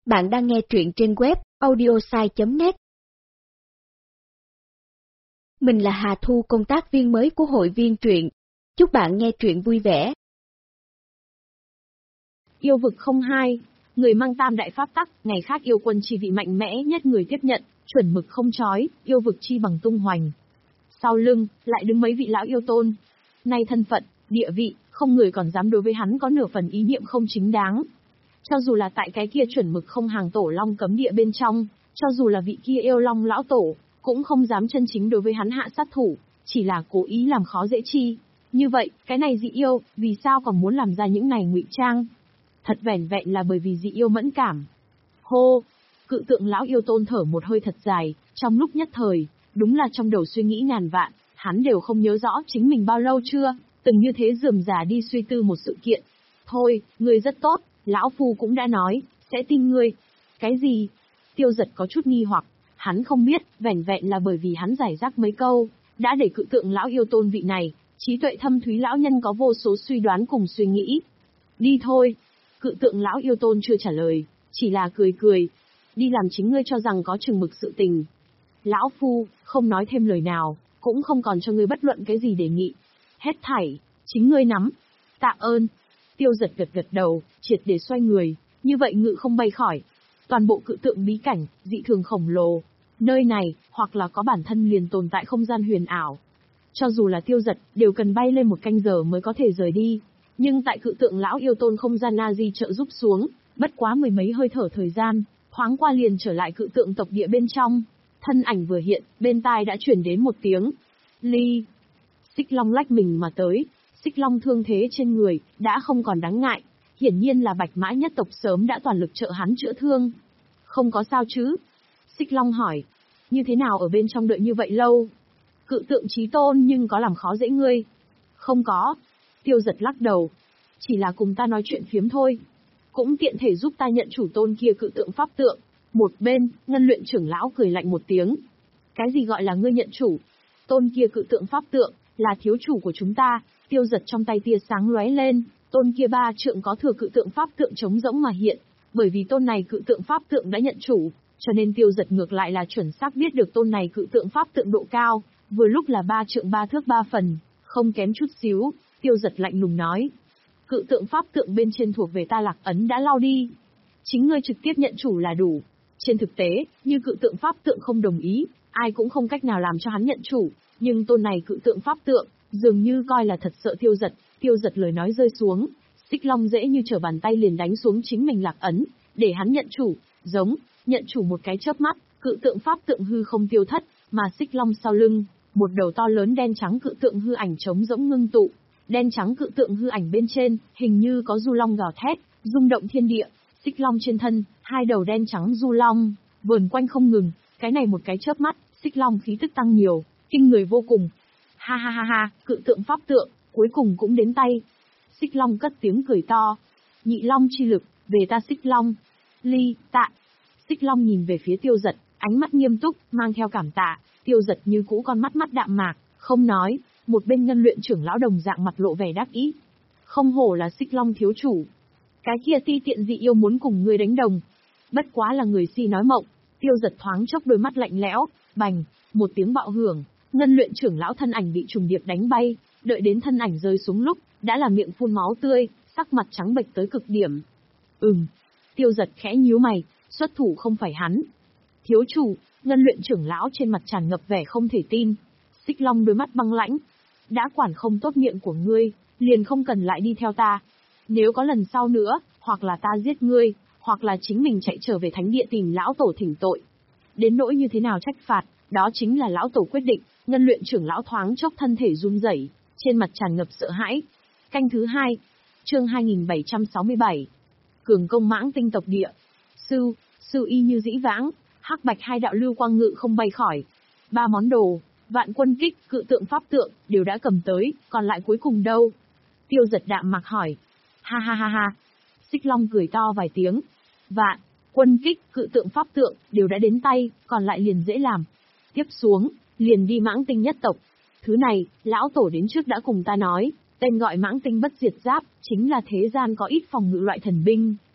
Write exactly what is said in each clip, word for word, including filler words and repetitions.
Bạn đang nghe truyện trên web audiosai chấm net. Mình là Hà Thu, công tác viên mới của hội viên truyện. Chúc bạn nghe truyện vui vẻ. Yêu vực không hai, người mang tam đại pháp tắc, ngày khác yêu quân chi vị mạnh mẽ nhất người tiếp nhận, chuẩn mực không chói, yêu vực chi bằng tung hoành. Sau lưng, lại đứng mấy vị lão yêu tôn. Nay thân phận, địa vị, không người còn dám đối với hắn có nửa phần ý niệm không chính đáng. Cho dù là tại cái kia chuẩn mực không hàng tổ long cấm địa bên trong, cho dù là vị kia yêu long lão tổ, cũng không dám chân chính đối với hắn hạ sát thủ, chỉ là cố ý làm khó dễ chi. Như vậy, cái này dị yêu, vì sao còn muốn làm ra những này ngụy trang? Thật vẻn vẹn là bởi vì dị yêu mẫn cảm. Hô! Cự tượng lão yêu tôn thở một hơi thật dài, trong lúc nhất thời, đúng là trong đầu suy nghĩ ngàn vạn, hắn đều không nhớ rõ chính mình bao lâu chưa, từng như thế rườm rà đi suy tư một sự kiện. Thôi, ngươi rất tốt, lão phu cũng đã nói, sẽ tin ngươi. Cái gì? Tiêu Giật có chút nghi hoặc, hắn không biết, vẻn vẹn là bởi vì hắn giải rác mấy câu, đã để cự tượng lão yêu tôn vị này, trí tuệ thâm thúy lão nhân có vô số suy đoán cùng suy nghĩ. Đi thôi. Cự tượng lão yêu tôn chưa trả lời, chỉ là cười cười. Đi làm chính ngươi cho rằng có chừng mực sự tình. Lão phu, không nói thêm lời nào, cũng không còn cho ngươi bất luận cái gì đề nghị. Hết thảy, chính ngươi nắm. Tạ ơn. Tiêu Giật gật gật đầu, triệt để xoay người, như vậy ngự không bay khỏi. Toàn bộ cự tượng bí cảnh, dị thường khổng lồ. Nơi này, hoặc là có bản thân liền tồn tại không gian huyền ảo. Cho dù là Tiêu Giật, đều cần bay lên một canh giờ mới có thể rời đi. Nhưng tại cự tượng lão yêu tôn không gian na-di trợ giúp xuống, bất quá mười mấy hơi thở thời gian, thoáng qua liền trở lại cự tượng tộc địa bên trong. Thân ảnh vừa hiện, bên tai đã chuyển đến một tiếng. Ly. Xích long lách mình mà tới. Xích long thương thế trên người, đã không còn đáng ngại. Hiển nhiên là bạch mã nhất tộc sớm đã toàn lực trợ hắn chữa thương. Không có sao chứ? Xích long hỏi. Như thế nào ở bên trong đợi như vậy lâu? Cự tượng chí tôn nhưng có làm khó dễ ngươi? Không có. Tiêu Giật lắc đầu. Chỉ là cùng ta nói chuyện phiếm thôi. Cũng tiện thể giúp ta nhận chủ tôn kia cự tượng pháp tượng. Một bên, ngân luyện trưởng lão cười lạnh một tiếng. Cái gì gọi là ngươi nhận chủ? Tôn kia cự tượng pháp tượng, là thiếu chủ của chúng ta. Tiêu Giật trong tay tia sáng lóe lên, tôn kia ba trượng có thừa cự tượng pháp tượng trống rỗng mà hiện. Bởi vì tôn này cự tượng pháp tượng đã nhận chủ, cho nên Tiêu Giật ngược lại là chuẩn xác biết được tôn này cự tượng pháp tượng độ cao, vừa lúc là ba trượng ba thước ba phần, không kém chút xíu. Tiêu Giật lạnh lùng nói. Cự tượng pháp tượng bên trên thuộc về ta Lạc Ấn đã lao đi. Chính ngươi trực tiếp nhận chủ là đủ. Trên thực tế, như cự tượng pháp tượng không đồng ý, ai cũng không cách nào làm cho hắn nhận chủ. Nhưng tôn này cự tượng pháp tượng, dường như coi là thật sợ Tiêu Giật. Tiêu Giật lời nói rơi xuống, Xích Long dễ như trở bàn tay liền đánh xuống chính mình Lạc Ấn, để hắn nhận chủ. Giống, nhận chủ một cái chớp mắt, cự tượng pháp tượng hư không tiêu thất, mà Xích Long sau lưng, một đầu to lớn đen trắng cự tượng hư ảnh trống rỗng ngưng tụ. Đen trắng cự tượng hư ảnh bên trên, hình như có du long gào thét, rung động thiên địa. Xích long trên thân, hai đầu đen trắng du long, vờn quanh không ngừng. Cái này một cái chớp mắt, xích long khí tức tăng nhiều, kinh người vô cùng. Ha ha ha ha, cự tượng pháp tượng, cuối cùng cũng đến tay. Xích long cất tiếng cười to. Nhị long chi lực, về ta xích long. Ly, tạ. Xích long nhìn về phía Tiêu Giật, ánh mắt nghiêm túc, mang theo cảm tạ. Tiêu Giật như cũ con mắt mắt đạm mạc, không nói. Một bên ngân luyện trưởng lão đồng dạng mặt lộ vẻ đắc ý. Không hổ là xích long thiếu chủ. Cái kia ti tiện dị yêu muốn cùng ngươi đánh đồng. Bất quá là người si nói mộng. Tiêu Giật thoáng chốc đôi mắt lạnh lẽo, bành, một tiếng bạo hưởng, ngân luyện trưởng lão thân ảnh bị trùng điệp đánh bay, đợi đến thân ảnh rơi xuống lúc, đã là miệng phun máu tươi, sắc mặt trắng bệch tới cực điểm. Ừm. Tiêu Giật khẽ nhíu mày, xuất thủ không phải hắn. Thiếu chủ, ngân luyện trưởng lão trên mặt tràn ngập vẻ không thể tin. Xích long đôi mắt băng lãnh. Đã quản không tốt miệng của ngươi, liền không cần lại đi theo ta. Nếu có lần sau nữa, hoặc là ta giết ngươi, hoặc là chính mình chạy trở về thánh địa tìm lão tổ thỉnh tội. Đến nỗi như thế nào trách phạt, đó chính là lão tổ quyết định. Ngân luyện trưởng lão thoáng chốc thân thể run rẩy, trên mặt tràn ngập sợ hãi. Canh thứ hai, chương hai nghìn bảy trăm sáu mươi bảy. Cường công mãng tinh tộc địa. Sư, sư y như dĩ vãng, hắc bạch hai đạo lưu quang ngự không bay khỏi. Ba món đồ, vạn quân kích, cự tượng pháp tượng, đều đã cầm tới, còn lại cuối cùng đâu? Tiêu Giật đạm mặc hỏi. Ha ha ha ha. Xích long cười to vài tiếng. Vạn, quân kích, cự tượng pháp tượng, đều đã đến tay, còn lại liền dễ làm. Tiếp xuống, liền đi mãng tinh nhất tộc. Thứ này, lão tổ đến trước đã cùng ta nói, tên gọi mãng tinh bất diệt giáp, chính là thế gian có ít phòng ngự loại thần binh.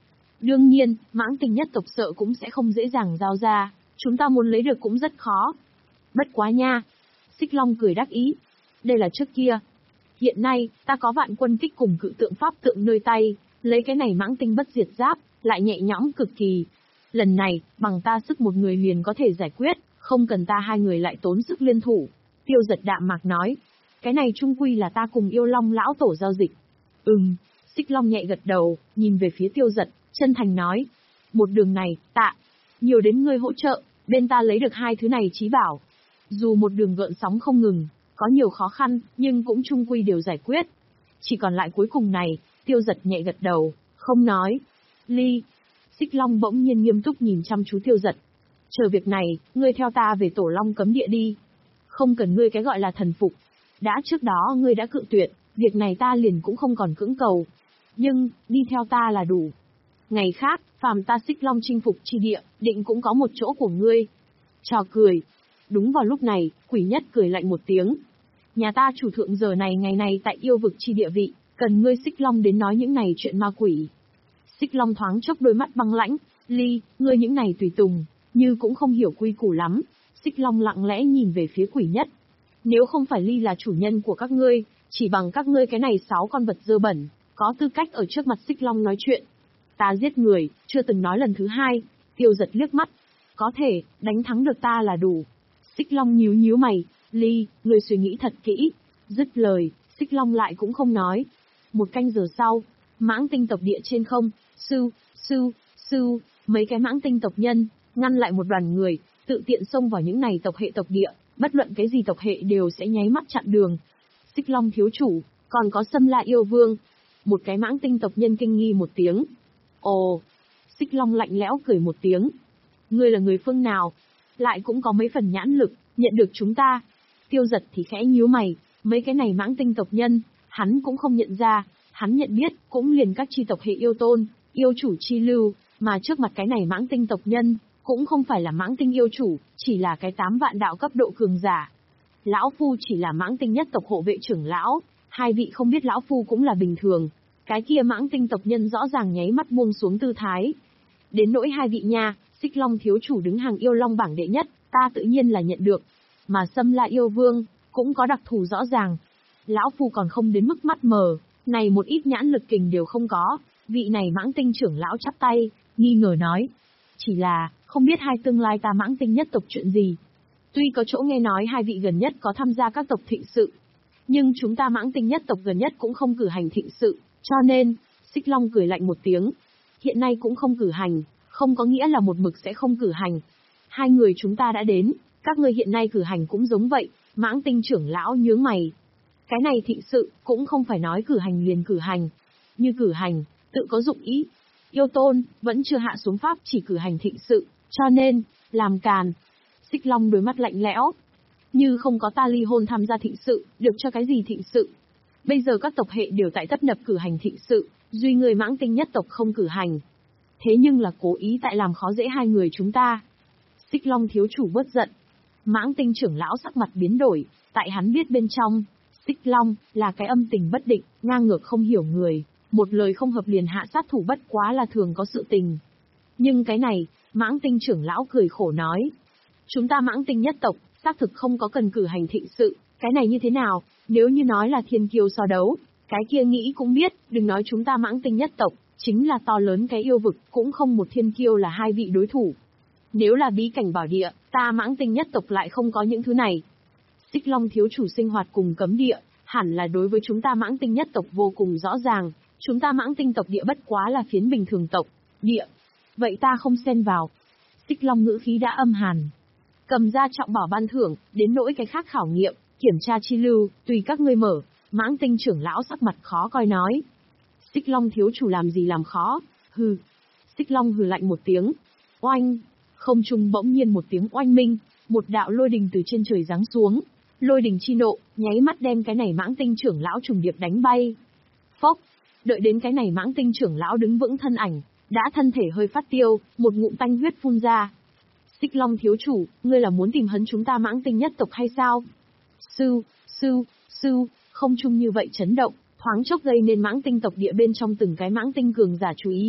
Đương nhiên, mãng tinh nhất tộc sợ cũng sẽ không dễ dàng giao ra, chúng ta muốn lấy được cũng rất khó. Bất quá nha. Xích Long cười đắc ý. Đây là trước kia. Hiện nay, ta có vạn quân kích cùng cự tượng pháp tượng nơi tay, lấy cái này mãng tinh bất diệt giáp, lại nhẹ nhõm cực kỳ. Lần này, bằng ta sức một người liền có thể giải quyết, không cần ta hai người lại tốn sức liên thủ. Tiêu Giật đạm mạc nói. Cái này chung quy là ta cùng yêu long lão tổ giao dịch. Ừm, Xích Long nhẹ gật đầu, nhìn về phía Tiêu Giật, chân thành nói. Một đường này, tạ. Nhiều đến ngươi hỗ trợ, bên ta lấy được hai thứ này chí bảo. Dù một đường gợn sóng không ngừng, có nhiều khó khăn, nhưng cũng chung quy đều giải quyết. Chỉ còn lại cuối cùng này, Tiêu Giật nhẹ gật đầu, không nói. Ly. Xích Long bỗng nhiên nghiêm túc nhìn chăm chú Tiêu Giật. Chờ việc này, ngươi theo ta về Tổ Long cấm địa đi. Không cần ngươi cái gọi là thần phục. Đã trước đó ngươi đã cự tuyệt, việc này ta liền cũng không còn cưỡng cầu. Nhưng, đi theo ta là đủ. Ngày khác, phàm ta Xích Long chinh phục chi địa, định cũng có một chỗ của ngươi. Trò cười. Đúng vào lúc này, Quỷ Nhất cười lạnh một tiếng. Nhà ta chủ thượng giờ này ngày này tại yêu vực chi địa vị, cần ngươi Xích Long đến nói những này chuyện ma quỷ. Xích Long thoáng chốc đôi mắt băng lãnh. Ly, ngươi những này tùy tùng, như cũng không hiểu quy củ lắm. Xích Long lặng lẽ nhìn về phía Quỷ Nhất. Nếu không phải Ly là chủ nhân của các ngươi, chỉ bằng các ngươi cái này sáu con vật dơ bẩn, có tư cách ở trước mặt Xích Long nói chuyện. Ta giết người, chưa từng nói lần thứ hai. Tiêu Giật liếc mắt. Có thể, đánh thắng được ta là đủ. Xích Long nhíu nhíu mày. Ly, ngươi suy nghĩ thật kỹ. Dứt lời, Xích Long lại cũng không nói. Một canh giờ sau, mãng tinh tộc địa trên không, sư, sư, sư, mấy cái mãng tinh tộc nhân, ngăn lại một đoàn người, tự tiện xông vào những này tộc hệ tộc địa, bất luận cái gì tộc hệ đều sẽ nháy mắt chặn đường. Xích Long thiếu chủ, còn có Sâm La yêu vương. Một cái mãng tinh tộc nhân kinh nghi một tiếng. Ồ, Xích Long lạnh lẽo cười một tiếng. Ngươi là người phương nào? Lại cũng có mấy phần nhãn lực, nhận được chúng ta. Tiêu Giật thì khẽ nhíu mày, mấy cái này mãng tinh tộc nhân, hắn cũng không nhận ra, hắn nhận biết, cũng liền các chi tộc hệ yêu tôn, yêu chủ chi lưu, mà trước mặt cái này mãng tinh tộc nhân, cũng không phải là mãng tinh yêu chủ, chỉ là cái tám vạn đạo cấp độ cường giả. Lão Phu chỉ là mãng tinh nhất tộc hộ vệ trưởng lão, hai vị không biết Lão Phu cũng là bình thường. Cái kia mãng tinh tộc nhân rõ ràng nháy mắt buông xuống tư thái. Đến nỗi hai vị nha, Xích Long thiếu chủ đứng hàng yêu long bảng đệ nhất, ta tự nhiên là nhận được. Mà Sâm La yêu vương, cũng có đặc thù rõ ràng. Lão Phu còn không đến mức mắt mờ, này một ít nhãn lực kình đều không có. Vị này mãng tinh trưởng lão chắp tay, nghi ngờ nói. Chỉ là, không biết hai tương lai ta mãng tinh nhất tộc chuyện gì. Tuy có chỗ nghe nói hai vị gần nhất có tham gia các tộc thịnh sự, nhưng chúng ta mãng tinh nhất tộc gần nhất cũng không cử hành thịnh sự, cho nên, Xích Long cười lạnh một tiếng. Hiện nay cũng không cử hành, không có nghĩa là một mực sẽ không cử hành. Hai người chúng ta đã đến, các ngươi hiện nay cử hành cũng giống vậy, mãng tinh trưởng lão nhướng mày. Cái này thịnh sự, cũng không phải nói cử hành liền cử hành. Như cử hành, tự có dụng ý. Yêu tôn, vẫn chưa hạ xuống pháp chỉ cử hành thịnh sự, cho nên, làm càn. Xích Long đôi mắt lạnh lẽo. Như không có ta ly hôn tham gia thịnh sự, được cho cái gì thịnh sự? Bây giờ các tộc hệ đều tại tấp nập cử hành thịnh sự, duy người mãng tinh nhất tộc không cử hành. Thế nhưng là cố ý tại làm khó dễ hai người chúng ta. Xích Long thiếu chủ bớt giận. Mãng tinh trưởng lão sắc mặt biến đổi, tại hắn biết bên trong, Xích Long là cái âm tình bất định, ngang ngược không hiểu người, một lời không hợp liền hạ sát thủ bất quá là thường có sự tình. Nhưng cái này, mãng tinh trưởng lão cười khổ nói. Chúng ta mãng tinh nhất tộc, xác thực không có cần cử hành thịnh sự, cái này như thế nào, nếu như nói là thiên kiêu so đấu, cái kia nghĩ cũng biết, đừng nói chúng ta mãng tinh nhất tộc, chính là to lớn cái yêu vực, cũng không một thiên kiêu là hai vị đối thủ. Nếu là bí cảnh bảo địa, ta mãng tinh nhất tộc lại không có những thứ này. Xích Long thiếu chủ sinh hoạt cùng cấm địa, hẳn là đối với chúng ta mãng tinh nhất tộc vô cùng rõ ràng, chúng ta mãng tinh tộc địa bất quá là phiến bình thường tộc, địa. Vậy ta không xen vào. Xích Long ngữ khí đã âm hàn. Cầm ra trọng bảo ban thưởng, đến nỗi cái khác khảo nghiệm, kiểm tra chi lưu, tùy các ngươi mở. Mãng tinh trưởng lão sắc mặt khó coi nói. Xích Long thiếu chủ làm gì làm khó, hừ. Xích Long hừ lạnh một tiếng. Oanh, không trung bỗng nhiên một tiếng oanh minh, một đạo lôi đình từ trên trời giáng xuống. Lôi đình chi nộ, nháy mắt đem cái này mãng tinh trưởng lão trùng điệp đánh bay. Phốc, đợi đến cái này mãng tinh trưởng lão đứng vững thân ảnh, đã thân thể hơi phát tiêu, một ngụm tanh huyết phun ra. Xích Long thiếu chủ, ngươi là muốn tìm hấn chúng ta mãng tinh nhất tộc hay sao? Sư, sư, sư, không trung như vậy chấn động, thoáng chốc gây nên mãng tinh tộc địa bên trong từng cái mãng tinh cường giả chú ý.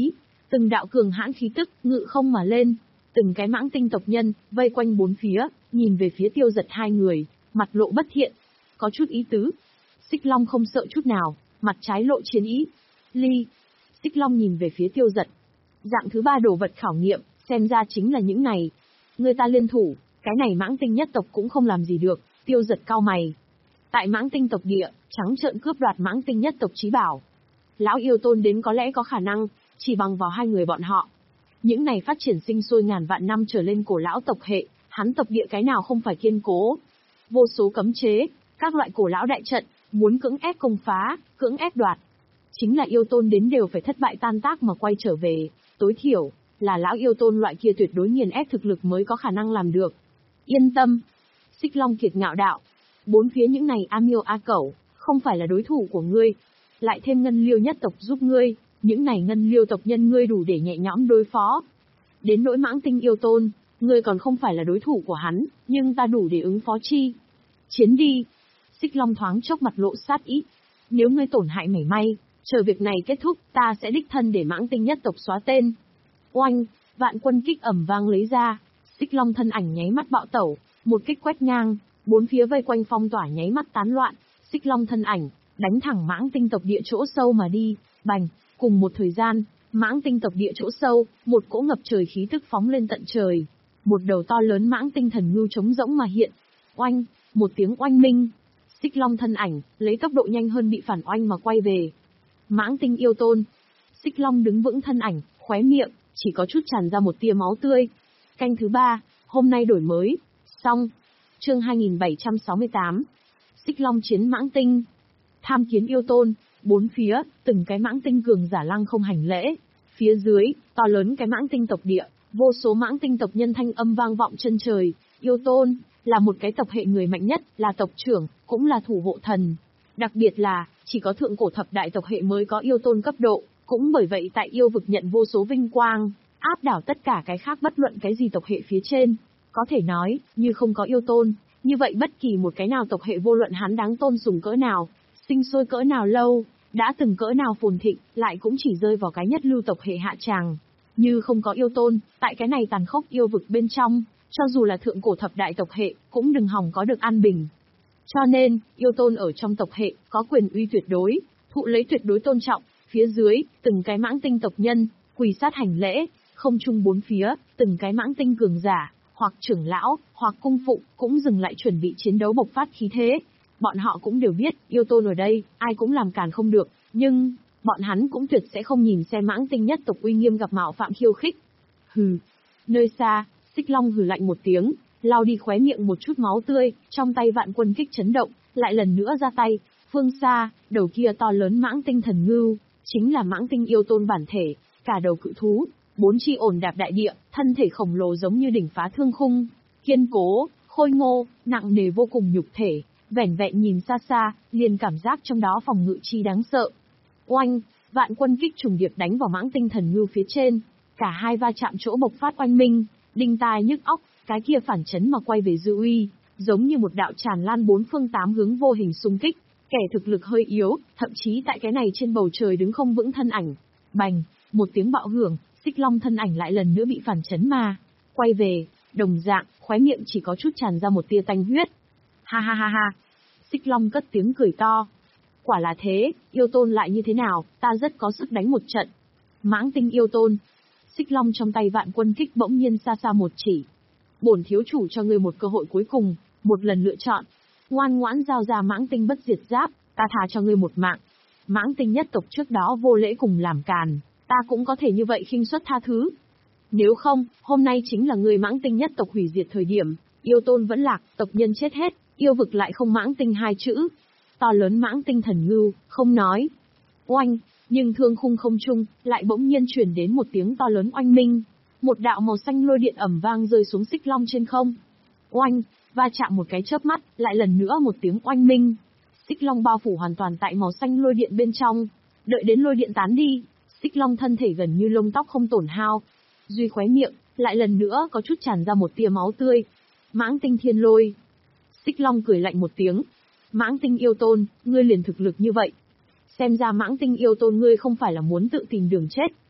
Từng đạo cường hãn khí tức, ngự không mà lên. Từng cái mãng tinh tộc nhân, vây quanh bốn phía, nhìn về phía Tiêu Giật hai người, mặt lộ bất thiện. Có chút ý tứ. Xích Long không sợ chút nào, mặt trái lộ chiến ý. Ly. Xích Long nhìn về phía Tiêu Giật. Dạng thứ ba đồ vật khảo nghiệm, xem ra chính là những này. Người ta liên thủ, cái này mãng tinh nhất tộc cũng không làm gì được. Tiêu Giật cau mày. Tại mãng tinh tộc địa, trắng trợn cướp đoạt mãng tinh nhất tộc chí bảo. Lão yêu tôn đến có lẽ có khả năng, chỉ bằng vào hai người bọn họ. Những này phát triển sinh sôi ngàn vạn năm trở lên cổ lão tộc hệ, hắn tộc địa cái nào không phải kiên cố. Vô số cấm chế, các loại cổ lão đại trận, muốn cưỡng ép công phá, cưỡng ép đoạt. Chính là yêu tôn đến đều phải thất bại tan tác mà quay trở về, tối thiểu, là lão yêu tôn loại kia tuyệt đối nghiền ép thực lực mới có khả năng làm được. Yên tâm. Xích Long kiệt ngạo đạo. Bốn phía những này A Miêu A Cẩu, không phải là đối thủ của ngươi. Lại thêm ngân liêu nhất tộc giúp ngươi, những này ngân liêu tộc nhân ngươi đủ để nhẹ nhõm đối phó. Đến nỗi mãng tinh yêu tôn, ngươi còn không phải là đối thủ của hắn, nhưng ta đủ để ứng phó chi. Chiến đi. Xích Long thoáng chốc mặt lộ sát ý. Nếu ngươi tổn hại mảy may, chờ việc này kết thúc, ta sẽ đích thân để mãng tinh nhất tộc xóa tên. Oanh, vạn quân kích ầm vang lấy ra. Xích Long thân ảnh nháy mắt bạo tẩu, một kích quét ngang, bốn phía vây quanh phong tỏa nháy mắt tán loạn. Xích Long thân ảnh đánh thẳng mãng tinh tộc địa chỗ sâu mà đi. Bành, cùng một thời gian, mãng tinh tộc địa chỗ sâu, một cỗ ngập trời khí tức phóng lên tận trời. Một đầu to lớn mãng tinh thần ngưu trống rỗng mà hiện. Oanh, một tiếng oanh minh. Xích Long thân ảnh lấy tốc độ nhanh hơn bị phản oanh mà quay về. Mãng tinh yêu tôn. Xích Long đứng vững thân ảnh, khóe miệng chỉ có chút tràn ra một tia máu tươi. Canh thứ ba, hôm nay đổi mới. Xong. Chương hai nghìn bảy trăm sáu mươi tám. Xích Long chiến mãng tinh. Tham kiến yêu tôn. Bốn phía, từng cái mãng tinh cường giả lăng không hành lễ. Phía dưới, to lớn cái mãng tinh tộc địa, vô số mãng tinh tộc nhân thanh âm vang vọng chân trời. Yêu tôn, là một cái tộc hệ người mạnh nhất, là tộc trưởng, cũng là thủ hộ thần. Đặc biệt là, chỉ có thượng cổ thập đại tộc hệ mới có yêu tôn cấp độ, cũng bởi vậy tại yêu vực nhận vô số vinh quang, áp đảo tất cả cái khác bất luận cái gì tộc hệ phía trên. Có thể nói, như không có yêu tôn, như vậy bất kỳ một cái nào tộc hệ vô luận hắn đáng tôn sùng cỡ nào, sinh sôi cỡ nào lâu, đã từng cỡ nào phồn thịnh, lại cũng chỉ rơi vào cái nhất lưu tộc hệ hạ tràng. Như không có yêu tôn, tại cái này tàn khốc yêu vực bên trong, cho dù là thượng cổ thập đại tộc hệ, cũng đừng hòng có được an bình. Cho nên, yêu tôn ở trong tộc hệ, có quyền uy tuyệt đối, thụ lấy tuyệt đối tôn trọng, phía dưới, từng cái mãng tinh tộc nhân, quỳ sát hành lễ, không chung bốn phía, từng cái mãng tinh cường giả, hoặc trưởng lão, hoặc cung phụ, cũng dừng lại chuẩn bị chiến đấu bộc phát khí thế. Bọn họ cũng đều biết, yêu tôn ở đây, ai cũng làm cản không được, nhưng, bọn hắn cũng tuyệt sẽ không nhìn xem mãng tinh nhất tộc uy nghiêm gặp mạo phạm khiêu khích. Hừ. Nơi xa, Xích Long hừ lạnh một tiếng, lau đi khóe miệng một chút máu tươi, trong tay vạn quân kích chấn động, lại lần nữa ra tay. Phương xa, đầu kia to lớn mãng tinh thần ngưu, chính là mãng tinh yêu tôn bản thể, cả đầu cự thú, bốn chi ổn đạp đại địa, thân thể khổng lồ giống như đỉnh phá thương khung, kiên cố, khôi ngô, nặng nề vô cùng nhục thể, vẻn vẹn nhìn xa xa, liền cảm giác trong đó phòng ngự chi đáng sợ. Oanh, vạn quân kích trùng điệp đánh vào mãng tinh thần ngưu phía trên, cả hai va chạm chỗ bộc phát oanh minh, đinh tai nhức óc, cái kia phản chấn mà quay về dư uy, giống như một đạo tràn lan bốn phương tám hướng vô hình xung kích, kẻ thực lực hơi yếu, thậm chí tại cái này trên bầu trời đứng không vững thân ảnh. Bành, một tiếng bạo hưởng, Xích Long thân ảnh lại lần nữa bị phản chấn mà quay về, đồng dạng, khóe miệng chỉ có chút tràn ra một tia tanh huyết. Ha ha ha ha. Xích Long cất tiếng cười to. Quả là thế, yêu tôn lại như thế nào, ta rất có sức đánh một trận. Mãng tinh yêu tôn. Xích Long trong tay vạn quân kích bỗng nhiên xa xa một chỉ. Bổn thiếu chủ cho ngươi một cơ hội cuối cùng, một lần lựa chọn. Ngoan ngoãn giao ra mãng tinh bất diệt giáp, ta thà cho ngươi một mạng. Mãng tinh nhất tộc trước đó vô lễ cùng làm càn, ta cũng có thể như vậy khinh suất tha thứ. Nếu không, hôm nay chính là ngươi mãng tinh nhất tộc hủy diệt thời điểm, yêu tôn vẫn lạc, tộc nhân chết hết, yêu vực lại không mãng tinh hai chữ. To lớn mãng tinh thần ngưu, không nói. Oanh, nhưng thương khung không trung, lại bỗng nhiên truyền đến một tiếng to lớn oanh minh. Một đạo màu xanh lôi điện ầm vang rơi xuống Xích Long trên không. Oanh, va chạm một cái chớp mắt, lại lần nữa một tiếng oanh minh. Xích Long bao phủ hoàn toàn tại màu xanh lôi điện bên trong. Đợi đến lôi điện tán đi, Xích Long thân thể gần như lông tóc không tổn hao. Duy khóe miệng, lại lần nữa có chút tràn ra một tia máu tươi. Mãng tinh thiên lôi. Xích Long cười lạnh một tiếng. Mãng tinh yêu tôn, ngươi liền thực lực như vậy. Xem ra mãng tinh yêu tôn ngươi không phải là muốn tự tìm đường chết.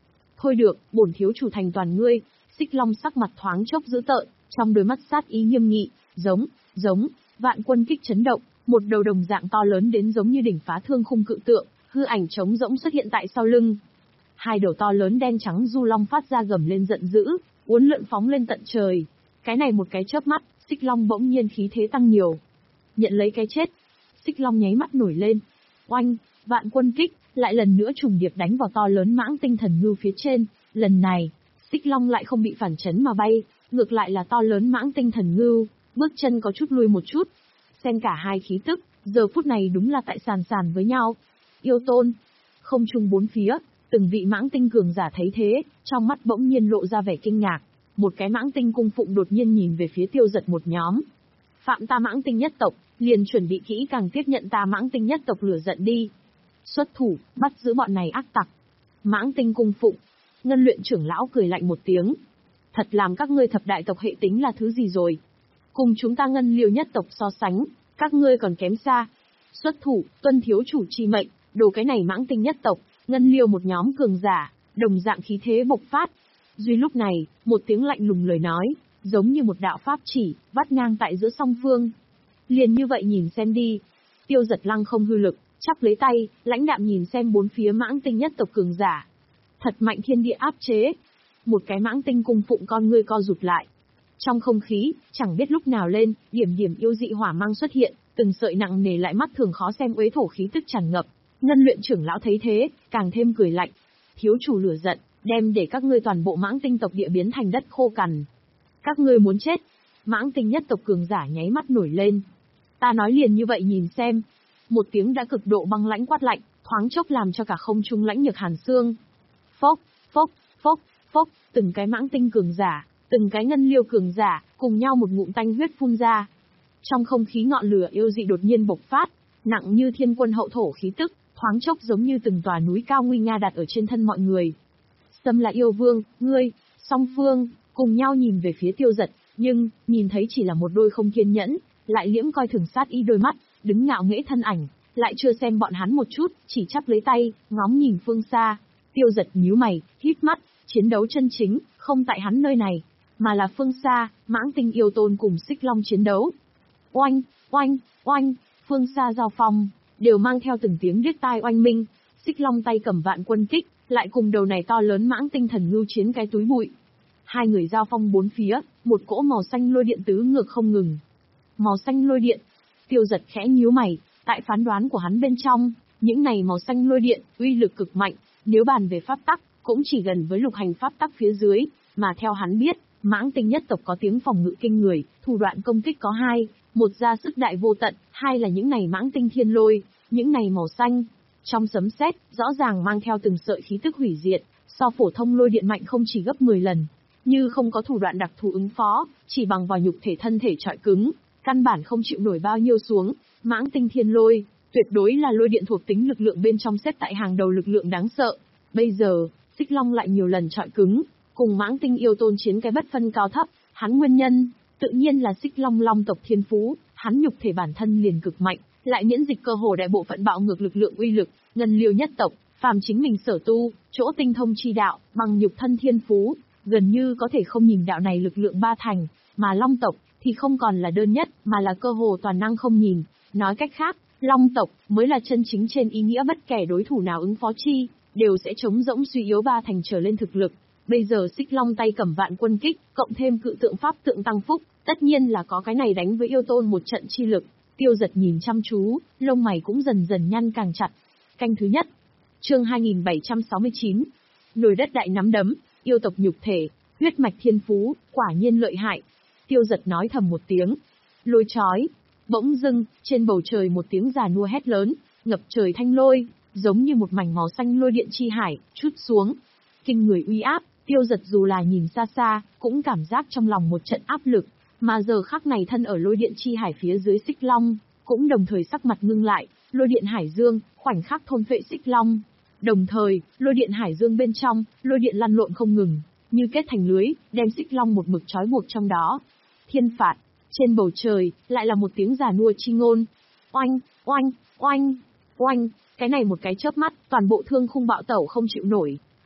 Thôi được, bổn thiếu chủ thành toàn ngươi. Xích Long sắc mặt thoáng chốc dữ tợn, trong đôi mắt sát ý nghiêm nghị, giống, giống, vạn quân kích chấn động, một đầu đồng dạng to lớn đến giống như đỉnh phá thương khung cự tượng, hư ảnh trống rỗng xuất hiện tại sau lưng. Hai đầu to lớn đen trắng du long phát ra gầm lên giận dữ, uốn lượn phóng lên tận trời. Cái này một cái chớp mắt, Xích Long bỗng nhiên khí thế tăng nhiều. Nhận lấy cái chết. Xích Long nháy mắt nổi lên. Oanh, vạn quân kích, lại lần nữa trùng điệp đánh vào to lớn mãng tinh thần ngưu phía trên. Lần này, Xích Long lại không bị phản chấn mà bay, ngược lại là to lớn mãng tinh thần ngưu, bước chân có chút lui một chút. Xen cả hai khí tức, giờ phút này đúng là tại sàn sàn với nhau. Yêu tôn, không trung bốn phía, từng vị mãng tinh cường giả thấy thế, trong mắt bỗng nhiên lộ ra vẻ kinh ngạc. Một cái mãng tinh cung phụng đột nhiên nhìn về phía Tiêu Giật một nhóm. Phạm ta mãng tinh nhất tộc, liền chuẩn bị kỹ càng tiếp nhận ta mãng tinh nhất tộc lửa giận đi. Xuất thủ, bắt giữ bọn này ác tặc. Mãng tinh cung phụng. Ngân luyện trưởng lão cười lạnh một tiếng. Thật làm các ngươi thập đại tộc hệ tính là thứ gì rồi? Cùng chúng ta ngân liêu nhất tộc so sánh, các ngươi còn kém xa. Xuất thủ, tuân thiếu chủ chi mệnh, đồ cái này mãng tinh nhất tộc, ngân liêu một nhóm cường giả, đồng dạng khí thế bộc phát. Duy lúc này, một tiếng lạnh lùng lời nói, giống như một đạo pháp chỉ, vắt ngang tại giữa song phương. Liền như vậy nhìn xem đi. Tiêu Giật lăng không hư lực, chắp lấy tay, lãnh đạm nhìn xem bốn phía mãng tinh nhất tộc cường giả. Thật mạnh thiên địa áp chế. Một cái mãng tinh cung phụng con ngươi co rụt lại. Trong không khí, chẳng biết lúc nào lên, điểm điểm yêu dị hỏa mang xuất hiện, từng sợi nặng nề lại mắt thường khó xem uế thổ khí tức tràn ngập. Ngân luyện trưởng lão thấy thế, càng thêm cười lạnh. Thiếu chủ lửa giận, đem để các ngươi toàn bộ mãng tinh tộc địa biến thành đất khô cằn. Các ngươi muốn chết. Mãng tinh nhất tộc cường giả nháy mắt nổi lên. Ta nói liền như vậy nhìn xem. Một tiếng đã cực độ băng lãnh quát lạnh, thoáng chốc làm cho cả không trung lãnh nhược hàn xương. Phốc, phốc, phốc, phốc, từng cái mãng tinh cường giả, từng cái ngân liêu cường giả, cùng nhau một ngụm tanh huyết phun ra. Trong không khí ngọn lửa yêu dị đột nhiên bộc phát, nặng như thiên quân hậu thổ khí tức, thoáng chốc giống như từng tòa núi cao nguy nga đặt ở trên thân mọi người. Sâm là yêu vương, ngươi, song phương, cùng nhau nhìn về phía Tiêu Giật, nhưng, nhìn thấy chỉ là một đôi không kiên nhẫn, lại liễm coi thường sát ý đôi mắt, đứng ngạo nghễ thân ảnh, lại chưa xem bọn hắn một chút, chỉ chắp lấy tay, ngóng nhìn phương xa. Tiêu Giật nhíu mày, hít mắt, chiến đấu chân chính, không tại hắn nơi này, mà là phương xa, mãng tinh yêu tôn cùng Xích Long chiến đấu. Oanh, oanh, oanh, phương xa giao phong, đều mang theo từng tiếng điếc tai oanh minh. Xích Long tay cầm vạn quân kích, lại cùng đầu này to lớn mãng tinh thần ngưu chiến cái túi bụi. Hai người giao phong bốn phía, một cỗ màu xanh lôi điện tứ ngược không ngừng. Màu xanh lôi điện. Tiêu Giật khẽ nhíu mày, tại phán đoán của hắn bên trong, những này màu xanh lôi điện, uy lực cực mạnh, nếu bàn về pháp tắc, cũng chỉ gần với lục hành pháp tắc phía dưới, mà theo hắn biết, mãng tinh nhất tộc có tiếng phòng ngự kinh người, thủ đoạn công kích có hai, một ra sức đại vô tận, hai là những này mãng tinh thiên lôi, những này màu xanh. Trong sấm sét, rõ ràng mang theo từng sợi khí tức hủy diệt, so phổ thông lôi điện mạnh không chỉ gấp mười lần. Như không có thủ đoạn đặc thù ứng phó, chỉ bằng vào nhục thể thân thể trọi cứng, căn bản không chịu nổi bao nhiêu xuống. Mãng tinh thiên lôi, tuyệt đối là lôi điện thuộc tính lực lượng bên trong xếp tại hàng đầu lực lượng đáng sợ. Bây giờ, Xích Long lại nhiều lần trọi cứng, cùng mãng tinh yêu tôn chiến cái bất phân cao thấp. Hắn nguyên nhân, tự nhiên là Xích Long long tộc thiên phú, hắn nhục thể bản thân liền cực mạnh, lại miễn dịch cơ hồ đại bộ phận bạo ngược lực lượng uy lực. Ngân liêu nhất tộc, phàm chính mình sở tu, chỗ tinh thông chi đạo, bằng nhục thân thiên phú, gần như có thể không nhìn đạo này lực lượng ba thành, mà long tộc thì không còn là đơn nhất, mà là cơ hồ toàn năng không nhìn. Nói cách khác, long tộc mới là chân chính trên ý nghĩa bất kể đối thủ nào ứng phó chi, đều sẽ chống rỗng suy yếu ba thành trở lên thực lực. Bây giờ Xích Long tay cầm vạn quân kích, cộng thêm cự tượng pháp tượng tăng phúc, tất nhiên là có cái này đánh với yêu tôn một trận chi lực. Tiêu Giật nhìn chăm chú, lông mày cũng dần dần nhăn càng chặt. Canh thứ nhất. Chương hai nghìn bảy trăm sáu mươi chín. Nồi đất đại nắm đấm, yêu tộc nhục thể, huyết mạch thiên phú, quả nhiên lợi hại. Tiêu Giật nói thầm một tiếng. Lôi chói. Bỗng dưng, trên bầu trời một tiếng già nua hét lớn, ngập trời thanh lôi, giống như một mảnh màu xanh lôi điện chi hải, trút xuống. Kinh người uy áp, Tiêu Giật dù là nhìn xa xa, cũng cảm giác trong lòng một trận áp lực, mà giờ khắc này thân ở lôi điện chi hải phía dưới Xích Long, cũng đồng thời sắc mặt ngưng lại, lôi điện hải dương, khoảnh khắc thôn phệ Xích Long. Đồng thời, lôi điện hải dương bên trong, lôi điện lăn lộn không ngừng, như kết thành lưới, đem Xích Long một mực trói buộc trong đó. Thiên phạt, trên bầu trời, lại là một tiếng già nua chi ngôn. Oanh, oanh, oanh, oanh, cái này một cái chớp mắt, toàn bộ thương khung bạo tẩu không chịu nổi.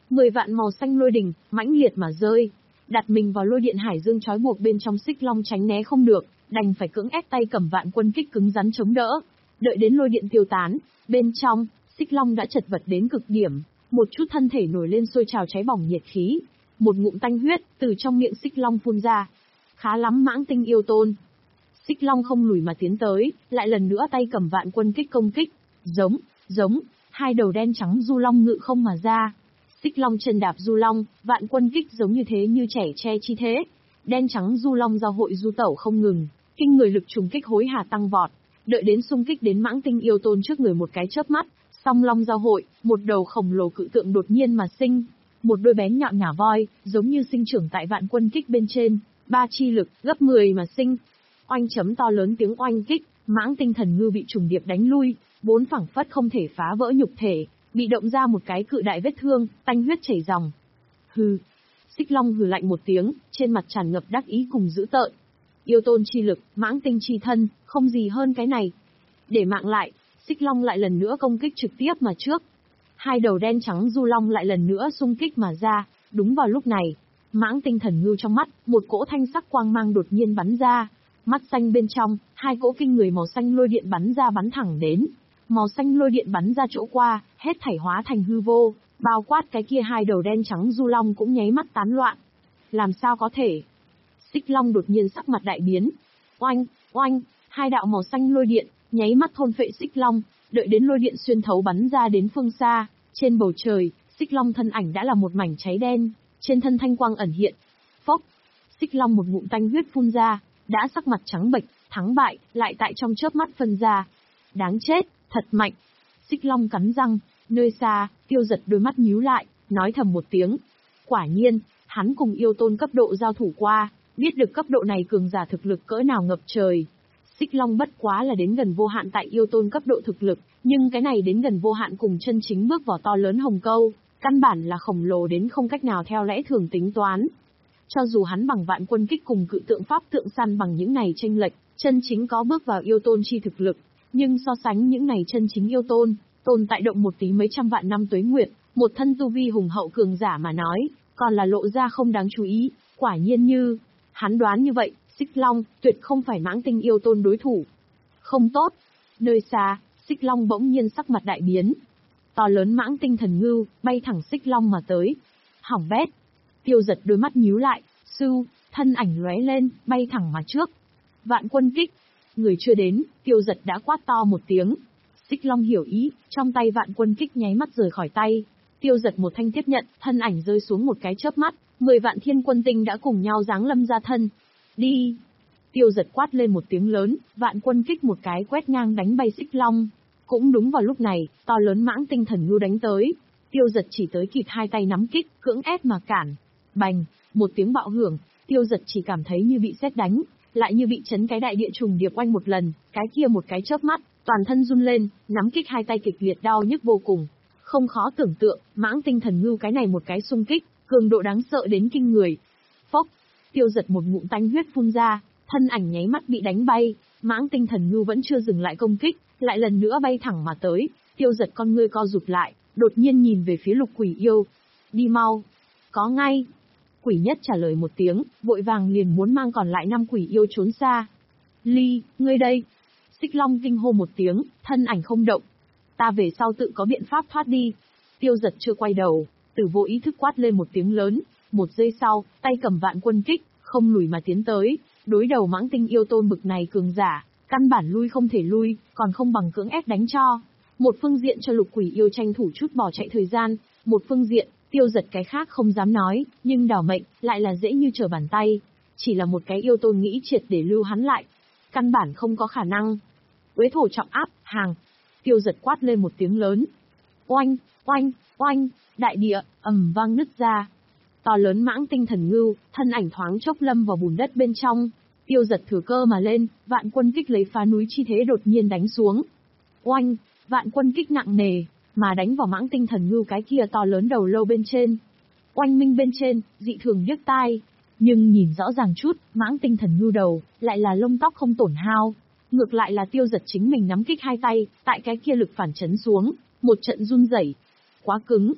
Mười vạn màu xanh lôi đình, mãnh liệt mà rơi. Đặt mình vào lôi điện hải dương trói buộc bên trong Xích Long tránh né không được, đành phải cưỡng ép tay cầm vạn quân kích cứng rắn chống đỡ. Đợi đến lôi điện tiêu tán, bên trong, Xích Long đã chật vật đến cực điểm, một chút thân thể nổi lên sôi trào cháy bỏng nhiệt khí. Một ngụm tanh huyết từ trong miệng Xích Long phun ra. Khá lắm Mãng Tinh yêu tôn. Xích Long không lùi mà tiến tới, lại lần nữa tay cầm vạn quân kích công kích. Giống, giống, hai đầu đen trắng du long ngự không mà ra. Xích Long chân đạp du long, vạn quân kích giống như thế như trẻ tre chi thế. Đen trắng du long giao hội du tẩu không ngừng, kinh người lực trùng kích hối hả tăng vọt. Đợi đến xung kích đến Mãng Tinh yêu tôn trước người một cái chớp mắt, song long giao hội, một đầu khổng lồ cự tượng đột nhiên mà sinh. Một đôi bén nhọn ngả voi, giống như sinh trưởng tại vạn quân kích bên trên, ba chi lực, gấp mười mà sinh. Oanh chấm to lớn tiếng oanh kích, Mãng Tinh thần ngư bị trùng điệp đánh lui, vốn phẳng phất không thể phá vỡ nhục thể, bị động ra một cái cự đại vết thương, tanh huyết chảy ròng. Hừ. Xích Long hừ lạnh một tiếng, trên mặt tràn ngập đắc ý cùng dữ tợn. Yêu tôn chi lực, Mãng Tinh chi thân, không gì hơn cái này. Để mạng lại, Xích Long lại lần nữa công kích trực tiếp mà trước. Hai đầu đen trắng du long lại lần nữa xung kích mà ra, đúng vào lúc này, Mãng Tinh thần ngư trong mắt, một cỗ thanh sắc quang mang đột nhiên bắn ra. Mắt xanh bên trong, hai cỗ kinh người màu xanh lôi điện bắn ra bắn thẳng đến. Màu xanh lôi điện bắn ra chỗ qua, hết thảy hóa thành hư vô, bao quát cái kia hai đầu đen trắng du long cũng nháy mắt tán loạn. Làm sao có thể? Xích Long đột nhiên sắc mặt đại biến. Oanh, oanh, hai đạo màu xanh lôi điện, nháy mắt thôn phệ Xích Long, đợi đến lôi điện xuyên thấu bắn ra đến phương xa, trên bầu trời, Xích Long thân ảnh đã là một mảnh cháy đen, trên thân thanh quang ẩn hiện. Phốc, Xích Long một ngụm tanh huyết phun ra, đã sắc mặt trắng bệch, thắng bại, lại tại trong chớp mắt phân ra. Đáng chết, thật mạnh. Xích Long cắn răng, nơi xa, Tiêu Giật đôi mắt nhíu lại, nói thầm một tiếng. Quả nhiên, hắn cùng yêu tôn cấp độ giao thủ qua, biết được cấp độ này cường giả thực lực cỡ nào ngập trời. Xích Long bất quá là đến gần vô hạn tại yêu tôn cấp độ thực lực, nhưng cái này đến gần vô hạn cùng chân chính bước vào to lớn hồng câu, căn bản là khổng lồ đến không cách nào theo lẽ thường tính toán. Cho dù hắn bằng vạn quân kích cùng cự tượng pháp tượng săn bằng những này chênh lệch, chân chính có bước vào yêu tôn chi thực lực, nhưng so sánh những này chân chính yêu tôn, tồn tại động một tí mấy trăm vạn năm tuế nguyệt, một thân tu vi hùng hậu cường giả mà nói, còn là lộ ra không đáng chú ý, quả nhiên như hắn đoán như vậy, Xích Long tuyệt không phải Mãng Tinh yêu tôn đối thủ. Không tốt. Nơi xa, Xích Long bỗng nhiên sắc mặt đại biến. To lớn Mãng Tinh thần ngưu bay thẳng Xích Long mà tới. Hỏng bét. Tiêu Giật đôi mắt nhíu lại, sưu, thân ảnh lóe lên, bay thẳng mà trước. Vạn quân kích. Người chưa đến, Tiêu Giật đã quát to một tiếng. Xích Long hiểu ý, trong tay vạn quân kích nháy mắt rời khỏi tay. Tiêu Giật một thanh tiếp nhận, thân ảnh rơi xuống một cái chớp mắt, mười vạn thiên quân tinh đã cùng nhau giáng lâm ra thân. Đi! Tiêu Giật quát lên một tiếng lớn, vạn quân kích một cái quét ngang đánh bay Xích Long. Cũng đúng vào lúc này, to lớn Mãng Tinh thần ngưu đánh tới. Tiêu Giật chỉ tới kịp hai tay nắm kích, cưỡng ép mà cản. Bành! Một tiếng bạo hưởng, Tiêu Giật chỉ cảm thấy như bị sét đánh, lại như bị chấn cái đại địa trùng điệp quanh một lần, cái kia một cái chớp mắt, toàn thân run lên, nắm kích hai tay kịch liệt đau nhức vô cùng. Không khó tưởng tượng, Mãng Tinh thần ngưu cái này một cái xung kích, cường độ đáng sợ đến kinh người. Phốc! Tiêu Giật một ngụm tanh huyết phun ra, thân ảnh nháy mắt bị đánh bay, Mãng Tinh thần ngưu vẫn chưa dừng lại công kích, lại lần nữa bay thẳng mà tới. Tiêu Giật con ngươi co rụt lại, đột nhiên nhìn về phía Lục Quỷ Yêu. Đi mau! Có ngay! Quỷ Nhất trả lời một tiếng, vội vàng liền muốn mang còn lại năm quỷ yêu trốn xa. Ly, ngươi đây! Xích Long kinh hô một tiếng, thân ảnh không động. Ta về sau tự có biện pháp thoát đi. Tiêu Giật chưa quay đầu, Tử Vô ý thức quát lên một tiếng lớn, một giây sau, tay cầm vạn quân kích, không lùi mà tiến tới, đối đầu Mãng Tinh yêu tôn bực này cường giả, căn bản lui không thể lui, còn không bằng cưỡng ép đánh cho. Một phương diện cho Lục Quỷ yêu tranh thủ chút bỏ chạy thời gian, một phương diện, Tiêu Giật cái khác không dám nói, nhưng đảo mệnh lại là dễ như trở bàn tay, chỉ là một cái yêu tôn nghĩ triệt để lưu hắn lại, căn bản không có khả năng. Uế thổ trọng áp, hàng. Tiêu Giật quát lên một tiếng lớn. Oanh, oanh, oanh, đại địa ầm vang nứt ra. To lớn Mãng Tinh thần ngưu, thân ảnh thoáng chốc lâm vào bùn đất bên trong. Tiêu Giật thừa cơ mà lên, vạn quân kích lấy phá núi chi thế đột nhiên đánh xuống. Oanh, vạn quân kích nặng nề, mà đánh vào Mãng Tinh thần ngưu cái kia to lớn đầu lâu bên trên. Oanh minh bên trên, dị thường điếc tai. Nhưng nhìn rõ ràng chút, Mãng Tinh thần ngưu đầu, lại là lông tóc không tổn hao. Ngược lại là Tiêu Giật chính mình nắm kích hai tay, tại cái kia lực phản chấn xuống, một trận run rẩy. Quá cứng.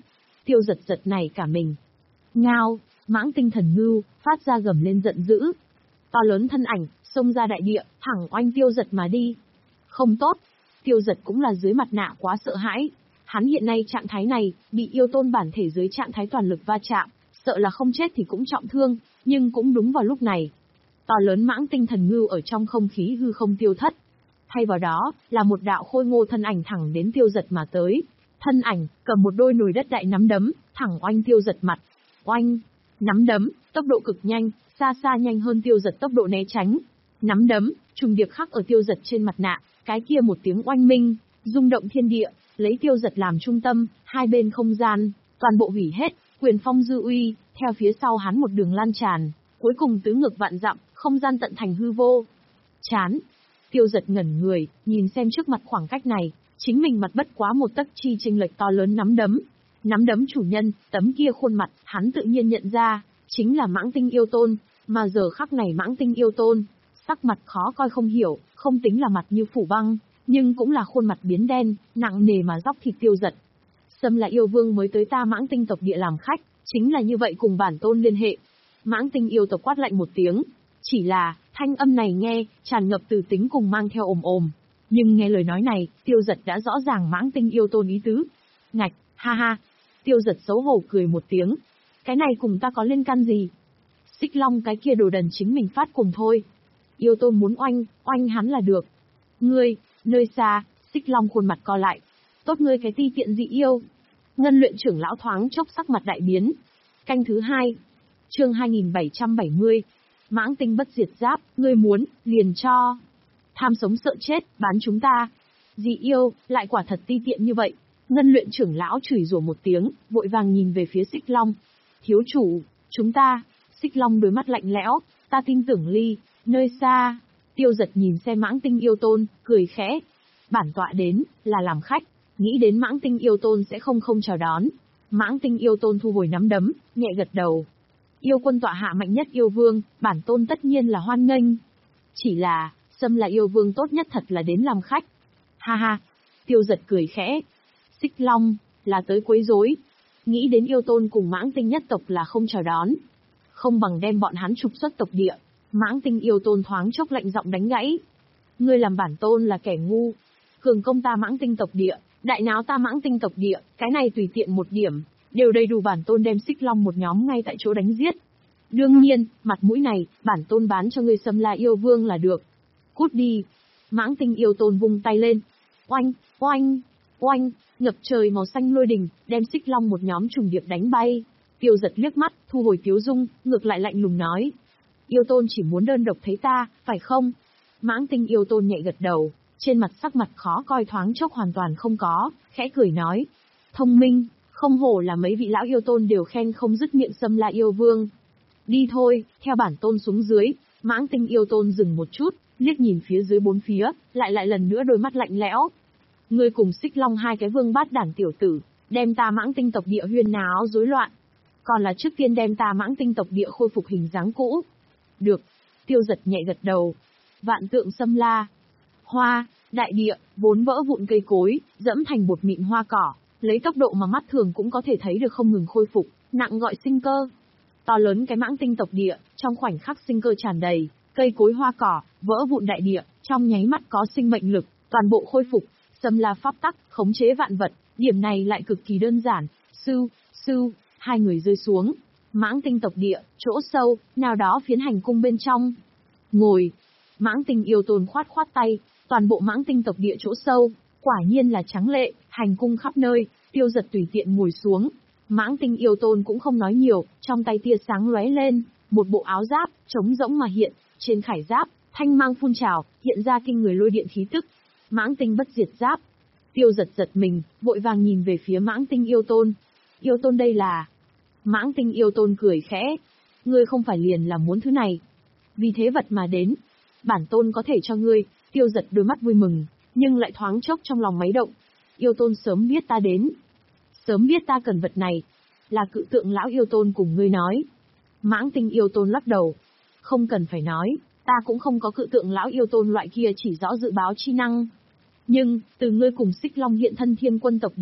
Tiêu Giật giật này cả mình. Ngao, Mãng Tinh Thần Ngưu, phát ra gầm lên giận dữ. To lớn thân ảnh, xông ra đại địa, thẳng oanh Tiêu Giật mà đi. Không tốt, Tiêu Giật cũng là dưới mặt nạ quá sợ hãi. Hắn hiện nay trạng thái này, bị yêu tôn bản thể dưới trạng thái toàn lực va chạm, sợ là không chết thì cũng trọng thương, nhưng cũng đúng vào lúc này. To lớn Mãng Tinh Thần Ngưu ở trong không khí hư không tiêu thất. Thay vào đó, là một đạo khôi ngô thân ảnh thẳng đến Tiêu Giật mà tới. Thân ảnh, cầm một đôi nồi đất đại nắm đấm, thẳng oanh Tiêu Giật mặt. Oanh! Nắm đấm, tốc độ cực nhanh, xa xa nhanh hơn Tiêu Giật tốc độ né tránh. Nắm đấm, trùng điệp khắc ở Tiêu Giật trên mặt nạ, cái kia một tiếng oanh minh, rung động thiên địa, lấy Tiêu Giật làm trung tâm, hai bên không gian, toàn bộ hủy hết, quyền phong dư uy, theo phía sau hắn một đường lan tràn, cuối cùng tứ ngược vạn dặm, không gian tận thành hư vô. Chán! Tiêu Giật ngẩn người, nhìn xem trước mặt khoảng cách này, chính mình mặt bất quá một tấc chi chênh lệch to lớn nắm đấm. Nắm đấm chủ nhân, tấm kia khuôn mặt, hắn tự nhiên nhận ra, chính là Mãng Tinh Yêu Tôn, mà giờ khắc này Mãng Tinh Yêu Tôn, sắc mặt khó coi không hiểu, không tính là mặt như phủ băng, nhưng cũng là khuôn mặt biến đen, nặng nề mà dóc thịt Tiêu Giật. Sâm là yêu vương mới tới ta Mãng Tinh tộc địa làm khách, chính là như vậy cùng bản tôn liên hệ. Mãng Tinh yêu tộc quát lạnh một tiếng, chỉ là, thanh âm này nghe, tràn ngập từ tính cùng mang theo ồm ồm. Nhưng nghe lời nói này, Tiêu Giật đã rõ ràng Mãng Tinh Yêu Tôn ý tứ. Ngạch, ha ha. Tiêu Giật xấu hổ cười một tiếng. Cái này cùng ta có liên can gì? Xích Long cái kia đồ đần chính mình phát cùng thôi. Yêu Tôn muốn oanh, oanh hắn là được. Ngươi, nơi xa, Xích Long khuôn mặt co lại. Tốt ngươi cái ti tiện dị yêu. Ngân luyện trưởng lão thoáng chốc sắc mặt đại biến. Canh thứ hai. Chương hai nghìn bảy trăm bảy mươi. Mãng Tinh bất diệt giáp, ngươi muốn, liền cho. Tham sống sợ chết, bán chúng ta. Dị yêu, lại quả thật ti tiện như vậy. Ngân luyện trưởng lão chửi rủa một tiếng, vội vàng nhìn về phía Xích Long. Thiếu chủ, chúng ta. Xích Long đôi mắt lạnh lẽo, ta tin tưởng ly, nơi xa. Tiêu Giật nhìn xem Mãng Tinh Yêu Tôn, cười khẽ. Bản tọa đến, là làm khách, nghĩ đến Mãng Tinh Yêu Tôn sẽ không không chào đón. Mãng Tinh Yêu Tôn thu hồi nắm đấm, nhẹ gật đầu. Yêu quân tọa hạ mạnh nhất yêu vương, bản tôn tất nhiên là hoan nghênh. Chỉ là, Sâm là yêu vương tốt nhất thật là đến làm khách. Ha ha, Tiêu Giật cười khẽ. Xích Long, là tới quấy rối. Nghĩ đến yêu tôn cùng Mãng Tinh nhất tộc là không chào đón. Không bằng đem bọn hắn trục xuất tộc địa. Mãng Tinh yêu tôn thoáng chốc lạnh giọng đánh gãy. Ngươi làm bản tôn là kẻ ngu. Cường công ta Mãng Tinh tộc địa, đại náo ta Mãng Tinh tộc địa, cái này tùy tiện một điểm, đều đầy đủ bản tôn đem Xích Long một nhóm ngay tại chỗ đánh giết. Đương nhiên, mặt mũi này, bản tôn bán cho ngươi Sâm La yêu vương là được. Cút đi. Mãng Tinh yêu tôn vung tay lên. Oanh, oanh, oanh, ngập trời màu xanh lôi đình, đem Xích Long một nhóm trùng điệp đánh bay. Tiêu Giật liếc mắt, thu hồi tiếu dung, ngược lại lạnh lùng nói. Yêu tôn chỉ muốn đơn độc thấy ta, phải không? Mãng Tinh yêu tôn nhẹ gật đầu, trên mặt sắc mặt khó coi thoáng chốc hoàn toàn không có, khẽ cười nói. Thông minh, không hổ là mấy vị lão yêu tôn đều khen không dứt miệng Sâm La yêu vương. Đi thôi, theo bản tôn xuống dưới. Mãng Tinh yêu tôn dừng một chút, liếc nhìn phía dưới bốn phía, lại lại lần nữa đôi mắt lạnh lẽo. Ngươi cùng Xích Long hai cái vương bát đản tiểu tử, đem ta Mãng Tinh tộc địa huyên náo rối loạn. Còn là trước tiên đem ta Mãng Tinh tộc địa khôi phục hình dáng cũ. Được. Tiêu Giật nhẹ gật đầu. Vạn tượng Sâm La. Hoa, đại địa, vốn vỡ vụn cây cối, dẫm thành bột mịn hoa cỏ, lấy tốc độ mà mắt thường cũng có thể thấy được không ngừng khôi phục, nặng gọi sinh cơ. To lớn cái Mãng Tinh tộc địa, trong khoảnh khắc sinh cơ tràn đầy, cây cối hoa cỏ, vỡ vụn đại địa, trong nháy mắt có sinh mệnh lực, toàn bộ khôi phục. Sâm La pháp tắc, khống chế vạn vật, điểm này lại cực kỳ đơn giản. Sưu, sưu, hai người rơi xuống. Mãng Tinh tộc địa, chỗ sâu, nào đó phiến hành cung bên trong. Ngồi. Mãng Tinh yêu tôn khoát khoát tay, toàn bộ Mãng Tinh tộc địa chỗ sâu, quả nhiên là trắng lệ, hành cung khắp nơi. Tiêu Giật tùy tiện ngồi xuống. Mãng Tinh yêu tôn cũng không nói nhiều, trong tay tia sáng lóe lên, một bộ áo giáp, trống rỗng mà hiện, trên khải giáp, thanh mang phun trào, hiện ra kinh người lôi điện khí tức. Mãng Tinh bất diệt giáp. Tiêu Giật giật mình, vội vàng nhìn về phía Mãng Tinh yêu tôn. Yêu tôn đây là... Mãng Tinh yêu tôn cười khẽ. Ngươi không phải liền là muốn thứ này. Vì thế vật mà đến. Bản tôn có thể cho ngươi. Tiêu Giật đôi mắt vui mừng, nhưng lại thoáng chốc trong lòng máy động. Yêu tôn sớm biết ta đến. Sớm biết ta cần vật này. Là cự tượng lão yêu tôn cùng ngươi nói. Mãng Tinh yêu tôn lắc đầu. Không cần phải nói, ta cũng không có cự tượng lão yêu tôn loại kia chỉ rõ dự báo chi năng. Nhưng, từ ngươi cùng Xích Long hiện thân thiên quân tộc địa,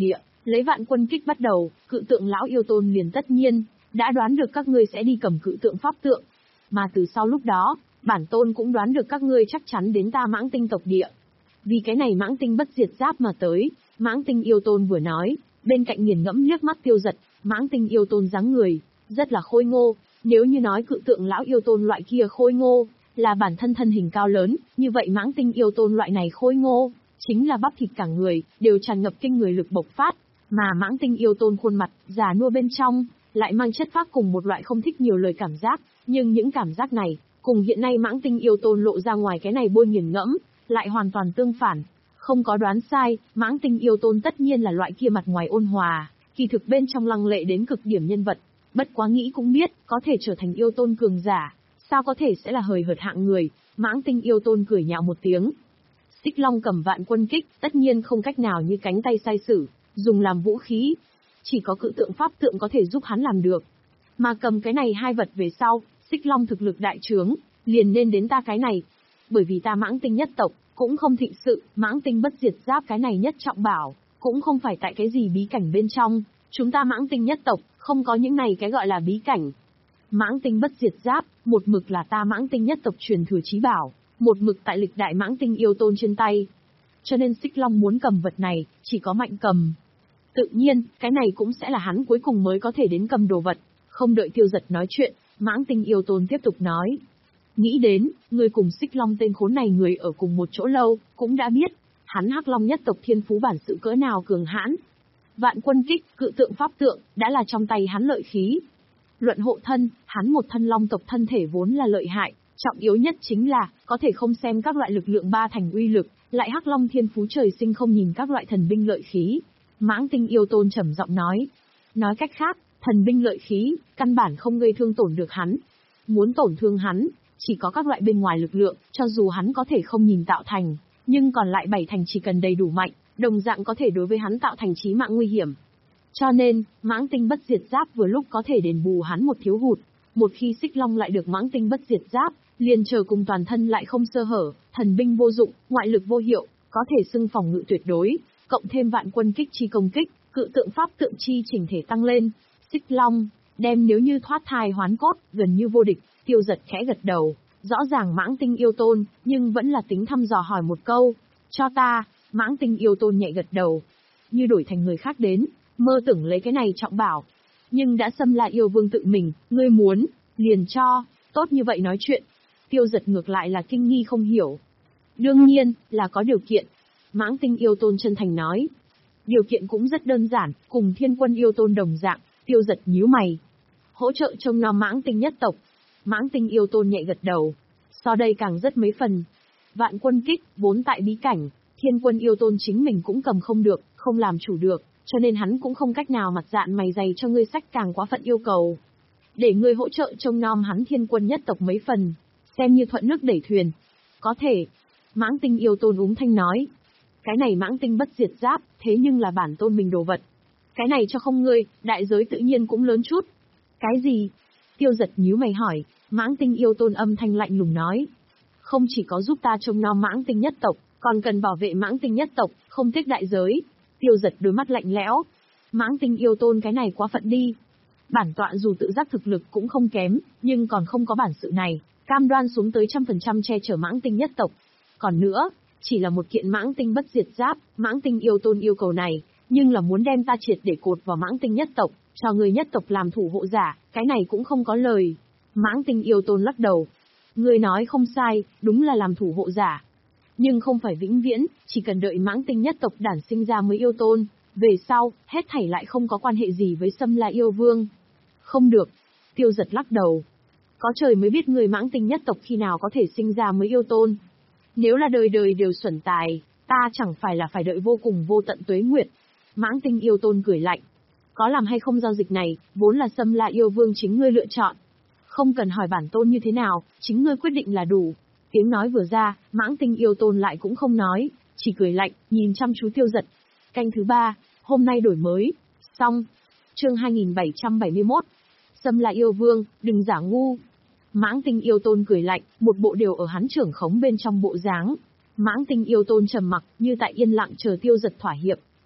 Lấy vạn quân kích bắt đầu, cự tượng lão yêu tôn liền tất nhiên đã đoán được các ngươi sẽ đi cầm cự tượng pháp tượng. Mà từ sau lúc đó, bản tôn cũng đoán được các ngươi chắc chắn đến ta Mãng Tinh tộc địa. Vì cái này Mãng Tinh bất diệt giáp mà tới. Mãng Tinh yêu tôn vừa nói, bên cạnh nghiền ngẫm liếc mắt Tiêu Dật. Mãng Tinh yêu tôn dáng người rất là khôi ngô, nếu như nói cự tượng lão yêu tôn loại kia khôi ngô là bản thân thân hình cao lớn, như vậy Mãng Tinh yêu tôn loại này khôi ngô chính là bắp thịt cả người đều tràn ngập kinh người lực bộc phát, mà Mãng Tinh yêu tôn khuôn mặt già nua bên trong lại mang chất phác cùng một loại không thích nhiều lời cảm giác, nhưng những cảm giác này cùng hiện nay Mãng Tinh yêu tôn lộ ra ngoài cái này bôi nghiền ngẫm lại hoàn toàn tương phản. Không có đoán sai, Mãng Tinh yêu tôn tất nhiên là loại kia mặt ngoài ôn hòa, kỳ thực bên trong lăng lệ đến cực điểm nhân vật. Bất quá nghĩ cũng biết, có thể trở thành yêu tôn cường giả, sao có thể sẽ là hời hợt hạng người. Mãng Tinh yêu tôn cười nhạo một tiếng. Xích Long cầm vạn quân kích, tất nhiên không cách nào như cánh tay sai sử, dùng làm vũ khí. Chỉ có cự tượng pháp tượng có thể giúp hắn làm được. Mà cầm cái này hai vật về sau, Xích Long thực lực đại trướng, liền nên đến ta cái này. Bởi vì ta Mãng Tinh nhất tộc cũng không thịnh sự, Mãng Tinh bất diệt giáp cái này nhất trọng bảo, cũng không phải tại cái gì bí cảnh bên trong. Chúng ta Mãng Tinh nhất tộc không có những này cái gọi là bí cảnh. Mãng Tinh bất diệt giáp, một mực là ta Mãng Tinh nhất tộc truyền thừa chí bảo, một mực tại lịch đại Mãng Tinh yêu tôn trên tay. Cho nên Xích Long muốn cầm vật này, chỉ có mạnh cầm. Tự nhiên, cái này cũng sẽ là hắn cuối cùng mới có thể đến cầm đồ vật. Không đợi Tiêu Dật nói chuyện, Mãng Tinh yêu tôn tiếp tục nói. Nghĩ đến, người cùng Xích Long tên khốn này người ở cùng một chỗ lâu, cũng đã biết, hắn Hắc Long nhất tộc thiên phú bản sự cỡ nào cường hãn. Vạn quân kích, cự tượng pháp tượng, đã là trong tay hắn lợi khí. Luận hộ thân, hắn một thân long tộc thân thể vốn là lợi hại, trọng yếu nhất chính là, có thể không xem các loại lực lượng ba thành uy lực, lại Hắc Long thiên phú trời sinh không nhìn các loại thần binh lợi khí. Mãng Tinh yêu tôn trầm giọng nói. Nói cách khác, thần binh lợi khí, căn bản không gây thương tổn được hắn. Muốn tổn thương hắn, chỉ có các loại bên ngoài lực lượng, cho dù hắn có thể không nhìn tạo thành, nhưng còn lại bảy thành chỉ cần đầy đủ mạnh, đồng dạng có thể đối với hắn tạo thành chí mạng nguy hiểm. Cho nên, Mãng Tinh bất diệt giáp vừa lúc có thể đền bù hắn một thiếu hụt. Một khi Xích Long lại được Mãng Tinh bất diệt giáp, liền chờ cùng toàn thân lại không sơ hở, thần binh vô dụng, ngoại lực vô hiệu, có thể xưng phòng ngự tuyệt đối, cộng thêm vạn quân kích chi công kích, cự tượng pháp tượng chi chỉnh thể tăng lên. Xích Long, đem nếu như thoát thai hoán cốt, gần như vô địch. Tiêu Dật khẽ gật đầu, rõ ràng Mãng Tinh yêu tôn, nhưng vẫn là tính thăm dò hỏi một câu. Cho ta. Mãng Tinh yêu tôn nhẹ gật đầu. Như đổi thành người khác đến, mơ tưởng lấy cái này trọng bảo. Nhưng đã xâm la yêu vương tự mình, ngươi muốn, liền cho, tốt như vậy nói chuyện. Tiêu Dật ngược lại là kinh nghi không hiểu. Đương nhiên, là có điều kiện. Mãng Tinh yêu tôn chân thành nói. Điều kiện cũng rất đơn giản, cùng Thiên Quân yêu tôn đồng dạng. Tiêu Dật nhíu mày. Hỗ trợ trông nom Mãng Tinh nhất tộc. Mãng Tinh yêu tôn nhẹ gật đầu. So đây càng rất mấy phần. Vạn quân kích, vốn tại bí cảnh, Thiên Quân yêu tôn chính mình cũng cầm không được, không làm chủ được, cho nên hắn cũng không cách nào mặt dạn mày dày cho ngươi sách càng quá phận yêu cầu. Để ngươi hỗ trợ trông nom hắn Thiên Quân nhất tộc mấy phần, xem như thuận nước đẩy thuyền. Có thể. Mãng Tinh yêu tôn úng thanh nói. Cái này Mãng Tinh bất diệt giáp, thế nhưng là bản tôn mình đồ vật. Cái này cho không ngươi, đại giới tự nhiên cũng lớn chút. Cái gì? Tiêu Dật nhíu mày hỏi. Mãng Tinh yêu tôn âm thanh lạnh lùng nói. Không chỉ có giúp ta trông nom Mãng Tinh nhất tộc, còn cần bảo vệ Mãng Tinh nhất tộc, không tiếc đại giới. Tiêu Dật đôi mắt lạnh lẽo. Mãng Tinh yêu tôn cái này quá phận đi. Bản tọa dù tự giác thực lực cũng không kém, nhưng còn không có bản sự này, cam đoan xuống tới trăm phần trăm che chở Mãng Tinh nhất tộc. Còn nữa, chỉ là một kiện Mãng Tinh bất diệt giáp, Mãng Tinh yêu tôn yêu cầu này, nhưng là muốn đem ta triệt để cột vào Mãng Tinh nhất tộc, cho người nhất tộc làm thủ hộ giả, cái này cũng không có lời. Mãng Tinh yêu tôn lắc đầu. Người nói không sai, đúng là làm thủ hộ giả. Nhưng không phải vĩnh viễn, chỉ cần đợi Mãng Tinh nhất tộc đản sinh ra mới yêu tôn, về sau, hết thảy lại không có quan hệ gì với Xâm La yêu vương. Không được. Tiêu Dật lắc đầu. Có trời mới biết người Mãng Tinh nhất tộc khi nào có thể sinh ra mới yêu tôn. Nếu là đời đời đều xuẩn tài, ta chẳng phải là phải đợi vô cùng vô tận tuế nguyệt. Mãng Tinh yêu tôn cười lạnh. Có làm hay không giao dịch này, vốn là Xâm La yêu vương chính ngươi lựa chọn. Không cần hỏi bản tôn như thế nào, chính ngươi quyết định là đủ. Tiếng nói vừa ra, Mãng Tinh yêu tôn lại cũng không nói, chỉ cười lạnh, nhìn chăm chú Tiêu Dật. Canh thứ ba, hôm nay đổi mới. Xong. Chương hai nghìn bảy trăm bảy mươi mốt. Xâm La yêu vương, đừng giả ngu. Mãng Tinh yêu tôn cười lạnh, một bộ đều ở hắn trưởng khống bên trong bộ dáng. Mãng Tinh yêu tôn trầm mặc, như tại yên lặng chờ Tiêu Dật thỏa hiệp.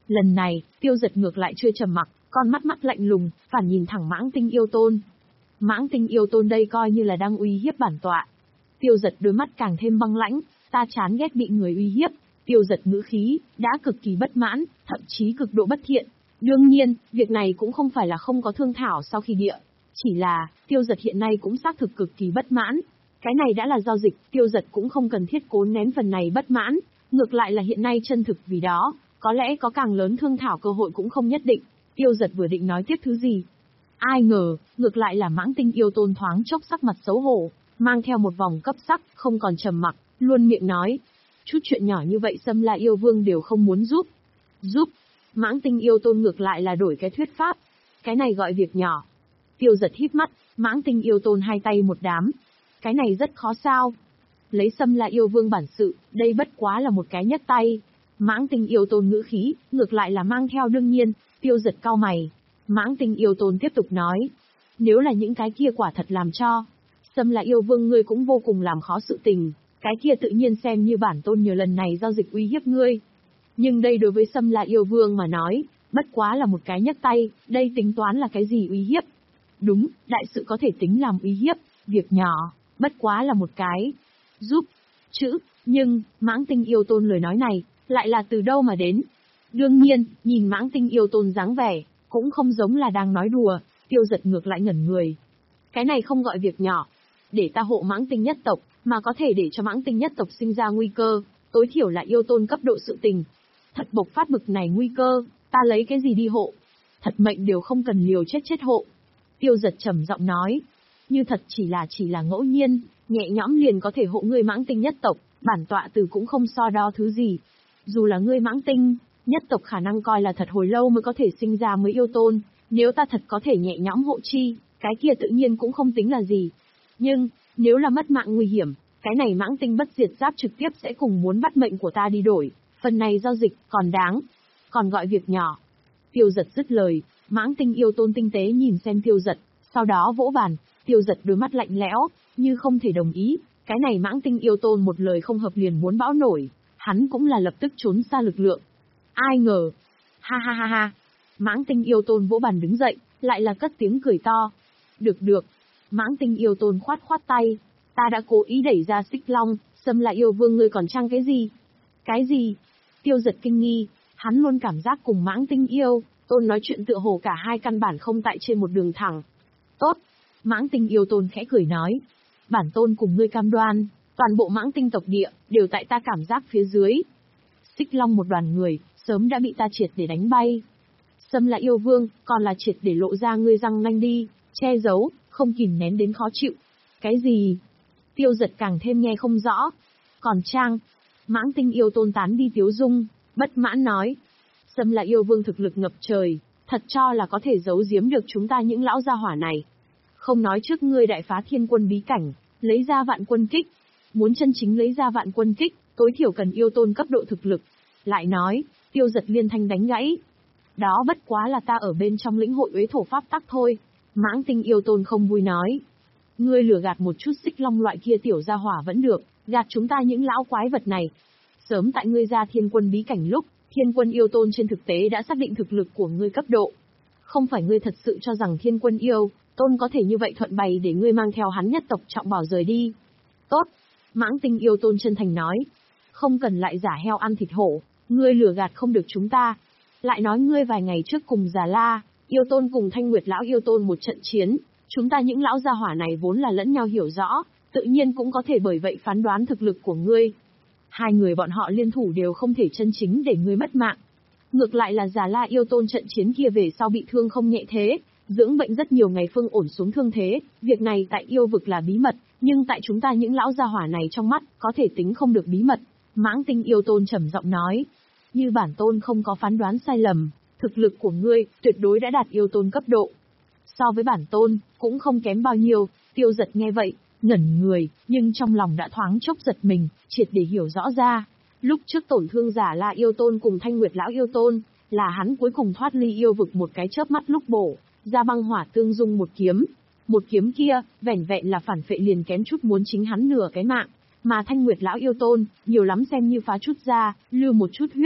Lần này, Tiêu Dật ngược lại chưa trầm mặc, con mắt mắt lạnh lùng, phản nhìn thẳng Mãng Tinh yêu tôn. Mãng Tinh yêu tôn đây coi như là đang uy hiếp bản tọa. Tiêu Dật đôi mắt càng thêm băng lãnh, ta chán ghét bị người uy hiếp. Tiêu Dật ngữ khí đã cực kỳ bất mãn, thậm chí cực độ bất thiện. Đương nhiên, việc này cũng không phải là không có thương thảo sau khi địa, chỉ là Tiêu Dật hiện nay cũng xác thực cực kỳ bất mãn. Cái này đã là giao dịch, Tiêu Dật cũng không cần thiết cố nén phần này bất mãn, ngược lại là hiện nay chân thực vì đó, có lẽ có càng lớn thương thảo cơ hội cũng không nhất định. Tiêu Dật vừa định nói tiếp thứ gì, ai ngờ, ngược lại là Mãng Tinh yêu tôn thoáng chốc sắc mặt xấu hổ, mang theo một vòng cấp sắc, không còn trầm mặc, luôn miệng nói, chút chuyện nhỏ như vậy Xâm La yêu vương đều không muốn giúp. Giúp? Mãng Tinh yêu tôn ngược lại là đổi cái thuyết pháp, cái này gọi việc nhỏ. Tiêu Dật híp mắt, Mãng Tinh yêu tôn hai tay một đám, cái này rất khó sao? Lấy Xâm La yêu vương bản sự, đây bất quá là một cái nhấc tay. Mãng Tinh yêu tôn ngữ khí, ngược lại là mang theo đương nhiên. Tiêu Dật cau mày. Mãng Tinh yêu tôn tiếp tục nói, nếu là những cái kia quả thật làm cho Xâm La yêu vương ngươi cũng vô cùng làm khó sự tình, cái kia tự nhiên xem như bản tôn nhiều lần này giao dịch uy hiếp ngươi. Nhưng đây đối với Xâm La yêu vương mà nói, bất quá là một cái nhấc tay, đây tính toán là cái gì uy hiếp? Đúng, đại sự có thể tính làm uy hiếp, việc nhỏ, bất quá là một cái giúp chữ, nhưng Mãng Tinh yêu tôn lời nói này, lại là từ đâu mà đến? Đương nhiên, nhìn Mãng Tinh yêu tôn dáng vẻ, cũng không giống là đang nói đùa. Tiêu Dật ngược lại ngẩn người. Cái này không gọi việc nhỏ. Để ta hộ Mãng Tinh nhất tộc, mà có thể để cho Mãng Tinh nhất tộc sinh ra nguy cơ, tối thiểu là yêu tôn cấp độ sự tình. Thật bộc phát bực này nguy cơ, ta lấy cái gì đi hộ? Thật mệnh đều không cần liều chết chết hộ. Tiêu Dật trầm giọng nói, như thật chỉ là chỉ là ngẫu nhiên, nhẹ nhõm liền có thể hộ ngươi Mãng Tinh nhất tộc, bản tọa từ cũng không so đo thứ gì. Dù là ngươi Mãng Tinh nhất tộc khả năng coi là thật hồi lâu mới có thể sinh ra mới yêu tôn, nếu ta thật có thể nhẹ nhõm hộ chi, cái kia tự nhiên cũng không tính là gì. Nhưng, nếu là mất mạng nguy hiểm, cái này Mãng Tinh bất diệt giáp trực tiếp sẽ cùng muốn bắt mệnh của ta đi đổi, phần này giao dịch còn đáng, còn gọi việc nhỏ. Tiêu Dật dứt lời, Mãng Tinh yêu tôn tinh tế nhìn xem Tiêu Dật, sau đó vỗ bàn. Tiêu Dật đôi mắt lạnh lẽo, như không thể đồng ý, cái này Mãng Tinh yêu tôn một lời không hợp liền muốn bão nổi, hắn cũng là lập tức trốn xa lực lượng. Ai ngờ, ha ha ha ha, Mãng Tinh yêu tôn vỗ bàn đứng dậy, lại là cất tiếng cười to. Được được, Mãng Tinh yêu tôn khoát khoát tay, ta đã cố ý đẩy ra Xích Long, Xâm La yêu vương ngươi còn trang cái gì? Cái gì? Tiêu Dật kinh nghi, hắn luôn cảm giác cùng Mãng Tinh yêu tôn nói chuyện tựa hồ cả hai căn bản không tại trên một đường thẳng. Tốt, Mãng Tinh yêu tôn khẽ cười nói, bản tôn cùng ngươi cam đoan, toàn bộ Mãng Tinh tộc địa đều tại ta cảm giác phía dưới. Xích Long một đoàn người, sớm đã bị ta triệt để đánh bay. Xâm La yêu vương, còn là triệt để lộ ra ngươi răng nanh đi, che giấu, không kìm nén đến khó chịu. Cái gì? Tiêu Dật càng thêm nghe không rõ. Còn trang, Mãng Tinh yêu tôn tán đi tiếu dung, bất mãn nói. Xâm La yêu vương thực lực ngập trời, thật cho là có thể giấu giếm được chúng ta những lão gia hỏa này. Không nói trước ngươi đại phá thiên quân bí cảnh, lấy ra vạn quân kích. Muốn chân chính lấy ra vạn quân kích, tối thiểu cần yêu tôn cấp độ thực lực. Lại nói, Tiêu Dật liên thanh đánh gãy. Đó bất quá là ta ở bên trong lĩnh hội uế thổ pháp tắc thôi. Mãng Tinh yêu tôn không vui nói. Ngươi lừa gạt một chút Xích Long loại kia tiểu gia hỏa vẫn được, gạt chúng ta những lão quái vật này. Sớm tại ngươi ra thiên quân bí cảnh lúc, thiên quân yêu tôn trên thực tế đã xác định thực lực của ngươi cấp độ. Không phải ngươi thật sự cho rằng thiên quân yêu tôn có thể như vậy thuận bày để ngươi mang theo hắn nhất tộc trọng bảo rời đi. Tốt, Mãng Tinh yêu tôn chân thành nói. Không cần lại giả heo ăn thịt hổ, ngươi lừa gạt không được chúng ta. Lại nói ngươi vài ngày trước cùng Già La yêu tôn cùng Thanh Nguyệt lão yêu tôn một trận chiến, chúng ta những lão gia hỏa này vốn là lẫn nhau hiểu rõ, tự nhiên cũng có thể bởi vậy phán đoán thực lực của ngươi. Hai người bọn họ liên thủ đều không thể chân chính để ngươi mất mạng. Ngược lại là Già La yêu tôn trận chiến kia về sau bị thương không nhẹ thế, dưỡng bệnh rất nhiều ngày phương ổn xuống thương thế, việc này tại yêu vực là bí mật, nhưng tại chúng ta những lão gia hỏa này trong mắt, có thể tính không được bí mật. Mãng Tinh yêu tôn trầm giọng nói, như bản tôn không có phán đoán sai lầm, thực lực của ngươi tuyệt đối đã đạt yêu tôn cấp độ. So với bản tôn, cũng không kém bao nhiêu. Tiêu Dật nghe vậy, ngẩn người, nhưng trong lòng đã thoáng chốc giật mình, triệt để hiểu rõ ra. Lúc trước tổn thương Già La yêu tôn cùng Thanh Nguyệt lão yêu tôn, là hắn cuối cùng thoát ly yêu vực một cái chớp mắt lúc bổ ra băng hỏa tương dung một kiếm. Một kiếm kia, vẻn vẹn là phản phệ liền kém chút muốn chính hắn nửa cái mạng, mà Thanh Nguyệt lão yêu tôn, nhiều lắm xem như phá chút ra, lưu một chút huyết.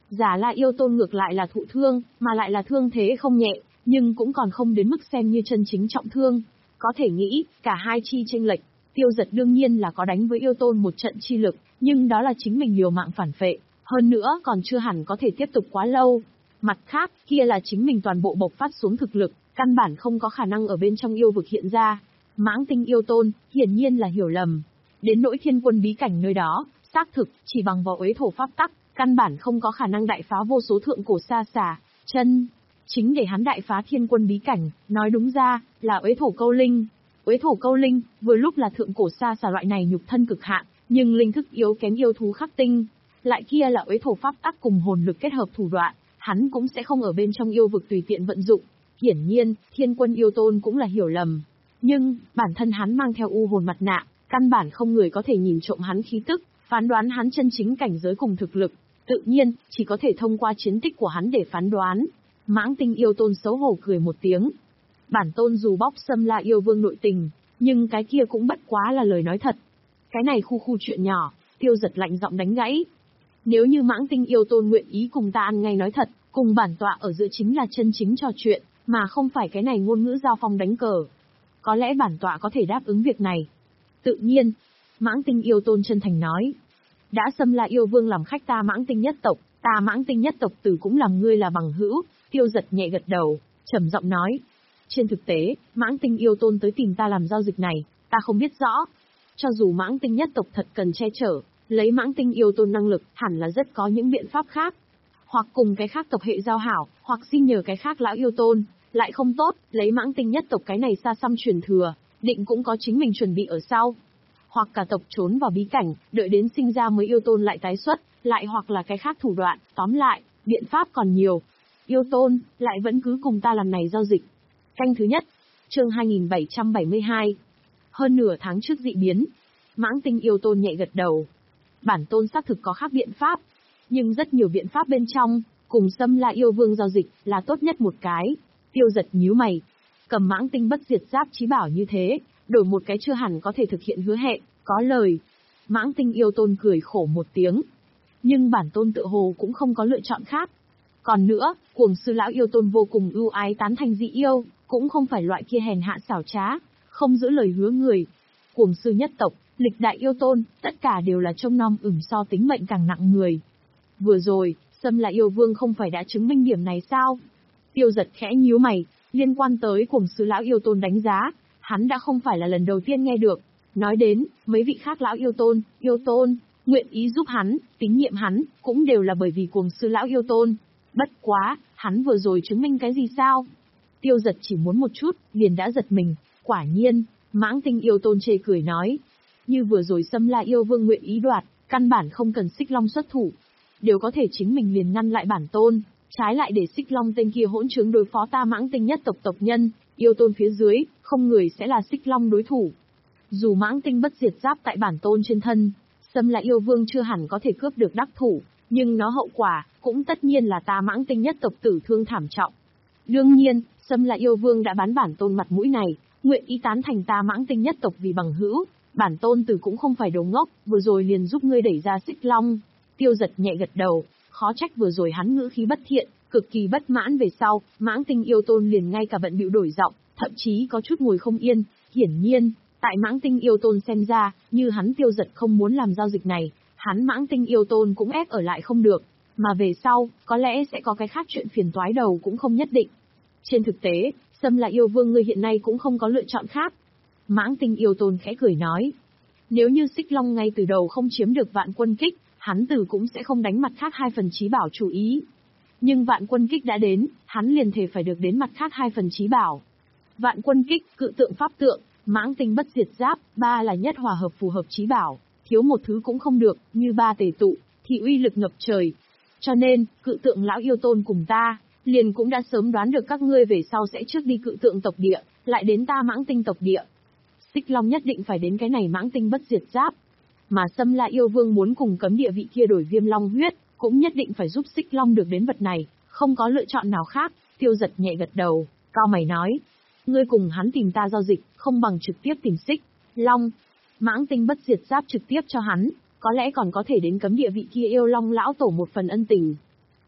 Giả La yêu tôn ngược lại là thụ thương, mà lại là thương thế không nhẹ, nhưng cũng còn không đến mức xem như chân chính trọng thương. Có thể nghĩ, cả hai chi chênh lệch, Tiêu Giật đương nhiên là có đánh với yêu tôn một trận chi lực, nhưng đó là chính mình liều mạng phản phệ, hơn nữa còn chưa hẳn có thể tiếp tục quá lâu. Mặt khác, kia là chính mình toàn bộ bộc phát xuống thực lực, căn bản không có khả năng ở bên trong yêu vực hiện ra. Mãng tinh yêu tôn, hiển nhiên là hiểu lầm. Đến nỗi thiên quân bí cảnh nơi đó, xác thực, chỉ bằng vào uế thổ pháp tắc, căn bản không có khả năng đại phá vô số thượng cổ xa xả, chân. Chính để hắn đại phá thiên quân bí cảnh, nói đúng ra, là uế thổ câu linh. Uế thổ câu linh, vừa lúc là thượng cổ xa xả loại này nhục thân cực hạn, nhưng linh thức yếu kém yêu thú khắc tinh. Lại kia là uế thổ pháp tắc cùng hồn lực kết hợp thủ đoạn, hắn cũng sẽ không ở bên trong yêu vực tùy tiện vận dụng. Hiển nhiên, thiên quân yêu tôn cũng là hiểu lầm. Nhưng, bản thân hắn mang theo u hồn mặt nạ, căn bản không người có thể nhìn trộm hắn khí tức, phán đoán hắn chân chính cảnh giới cùng thực lực. Tự nhiên, chỉ có thể thông qua chiến tích của hắn để phán đoán. Mãng tinh yêu tôn xấu hổ cười một tiếng. Bản tôn dù bóc xâm La yêu vương nội tình, nhưng cái kia cũng bất quá là lời nói thật. Cái này khu khu chuyện nhỏ, Tiêu Giật lạnh giọng đánh gãy. Nếu như mãng tinh yêu tôn nguyện ý cùng ta ăn ngay nói thật, cùng bản tọa ở giữa chính là chân chính trò chuyện, mà không phải cái này ngôn ngữ giao phong đánh cờ. Có lẽ bản tọa có thể đáp ứng việc này. Tự nhiên, mãng tinh yêu tôn chân thành nói. Đã xâm La yêu vương làm khách ta mãng tinh nhất tộc, ta mãng tinh nhất tộc tử cũng làm ngươi là bằng hữu. Tiêu Giật nhẹ gật đầu, trầm giọng nói. Trên thực tế, mãng tinh yêu tôn tới tìm ta làm giao dịch này, ta không biết rõ. Cho dù mãng tinh nhất tộc thật cần che chở, lấy mãng tinh yêu tôn năng lực, hẳn là rất có những biện pháp khác. Hoặc cùng cái khác tộc hệ giao hảo, hoặc xin nhờ cái khác lão yêu tôn, lại không tốt, lấy mãng tinh nhất tộc cái này xa xăm truyền thừa, định cũng có chính mình chuẩn bị ở sau. Hoặc cả tộc trốn vào bí cảnh, đợi đến sinh ra mới yêu tôn lại tái xuất, lại hoặc là cái khác thủ đoạn, tóm lại, biện pháp còn nhiều. Yêu tôn, lại vẫn cứ cùng ta làm này giao dịch. Canh thứ nhất, chương hai nghìn bảy trăm bảy mươi hai. Hơn nửa tháng trước dị biến, mãng tinh yêu tôn nhẹ gật đầu. Bản tôn xác thực có khác biện pháp, nhưng rất nhiều biện pháp bên trong, cùng xâm La yêu vương giao dịch là tốt nhất một cái. Tiêu Giật nhíu mày, cầm mãng tinh bất diệt giáp chí bảo như thế, đổi một cái chưa hẳn có thể thực hiện hứa hẹn, có lời. Mãng tinh yêu tôn cười khổ một tiếng. Nhưng bản tôn tự hồ cũng không có lựa chọn khác. Còn nữa, cuồng sư lão yêu tôn vô cùng ưu ái tán thành dị yêu, cũng không phải loại kia hèn hạ xảo trá, không giữ lời hứa người. Cuồng sư nhất tộc, lịch đại yêu tôn, tất cả đều là trông nom ửng so tính mệnh càng nặng người. Vừa rồi, xâm La yêu vương không phải đã chứng minh điểm này sao? Tiêu Giật khẽ nhíu mày, liên quan tới cuồng sư lão yêu tôn đánh giá, hắn đã không phải là lần đầu tiên nghe được. Nói đến, mấy vị khác lão yêu tôn, yêu tôn, nguyện ý giúp hắn, tín nhiệm hắn, cũng đều là bởi vì cuồng sư lão yêu tôn. Bất quá, hắn vừa rồi chứng minh cái gì sao? Tiêu Giật chỉ muốn một chút, liền đã giật mình. Quả nhiên, mãng tinh yêu tôn chê cười nói. Như vừa rồi xâm La yêu vương nguyện ý đoạt, căn bản không cần Xích Long xuất thủ. Đều có thể chính mình liền ngăn lại bản tôn, trái lại để Xích Long tên kia hỗn trướng đối phó ta mãng tinh nhất tộc tộc nhân, yêu tôn phía dưới, không người sẽ là Xích Long đối thủ. Dù mãng tinh bất diệt giáp tại bản tôn trên thân, xâm La yêu vương chưa hẳn có thể cướp được đắc thủ, nhưng nó hậu quả, cũng tất nhiên là ta mãng tinh nhất tộc tử thương thảm trọng. Đương nhiên, xâm La yêu vương đã bán bản tôn mặt mũi này, nguyện ý tán thành ta mãng tinh nhất tộc vì bằng hữu, bản tôn từ cũng không phải đồ ngốc, vừa rồi liền giúp ngươi đẩy ra Xích Long. Tiêu Giật nhẹ gật đầu, khó trách vừa rồi hắn ngữ khí bất thiện, cực kỳ bất mãn về sau, mãng tinh yêu tôn liền ngay cả bận bịu đổi giọng, thậm chí có chút ngồi không yên. Hiển nhiên, tại mãng tinh yêu tôn xem ra, như hắn Tiêu Giật không muốn làm giao dịch này, hắn mãng tinh yêu tôn cũng ép ở lại không được, mà về sau, có lẽ sẽ có cái khác chuyện phiền toái đầu cũng không nhất định. Trên thực tế, xâm La yêu vương ngươi hiện nay cũng không có lựa chọn khác. Mãng tinh yêu tôn khẽ cười nói. Nếu như Xích Long ngay từ đầu không chiếm được vạn quân kích, hắn từ cũng sẽ không đánh mặt khác hai phần chí bảo chủ ý. Nhưng vạn quân kích đã đến, hắn liền thể phải được đến mặt khác hai phần chí bảo. Vạn quân kích, cự tượng pháp tượng, mãng tinh bất diệt giáp, ba là nhất hòa hợp phù hợp chí bảo, thiếu một thứ cũng không được, như ba tề tụ, thì uy lực ngập trời. Cho nên, cự tượng lão yêu tôn cùng ta, liền cũng đã sớm đoán được các ngươi về sau sẽ trước đi cự tượng tộc địa, lại đến ta mãng tinh tộc địa. Xích Long nhất định phải đến cái này mãng tinh bất diệt giáp. Mà xâm La yêu vương muốn cùng cấm địa vị kia đổi viêm long huyết, cũng nhất định phải giúp Xích Long được đến vật này, không có lựa chọn nào khác. Tiêu Giật nhẹ gật đầu, cao mày nói. Ngươi cùng hắn tìm ta giao dịch, không bằng trực tiếp tìm Xích Long. Mãng tinh bất diệt giáp trực tiếp cho hắn, có lẽ còn có thể đến cấm địa vị kia yêu long lão tổ một phần ân tình.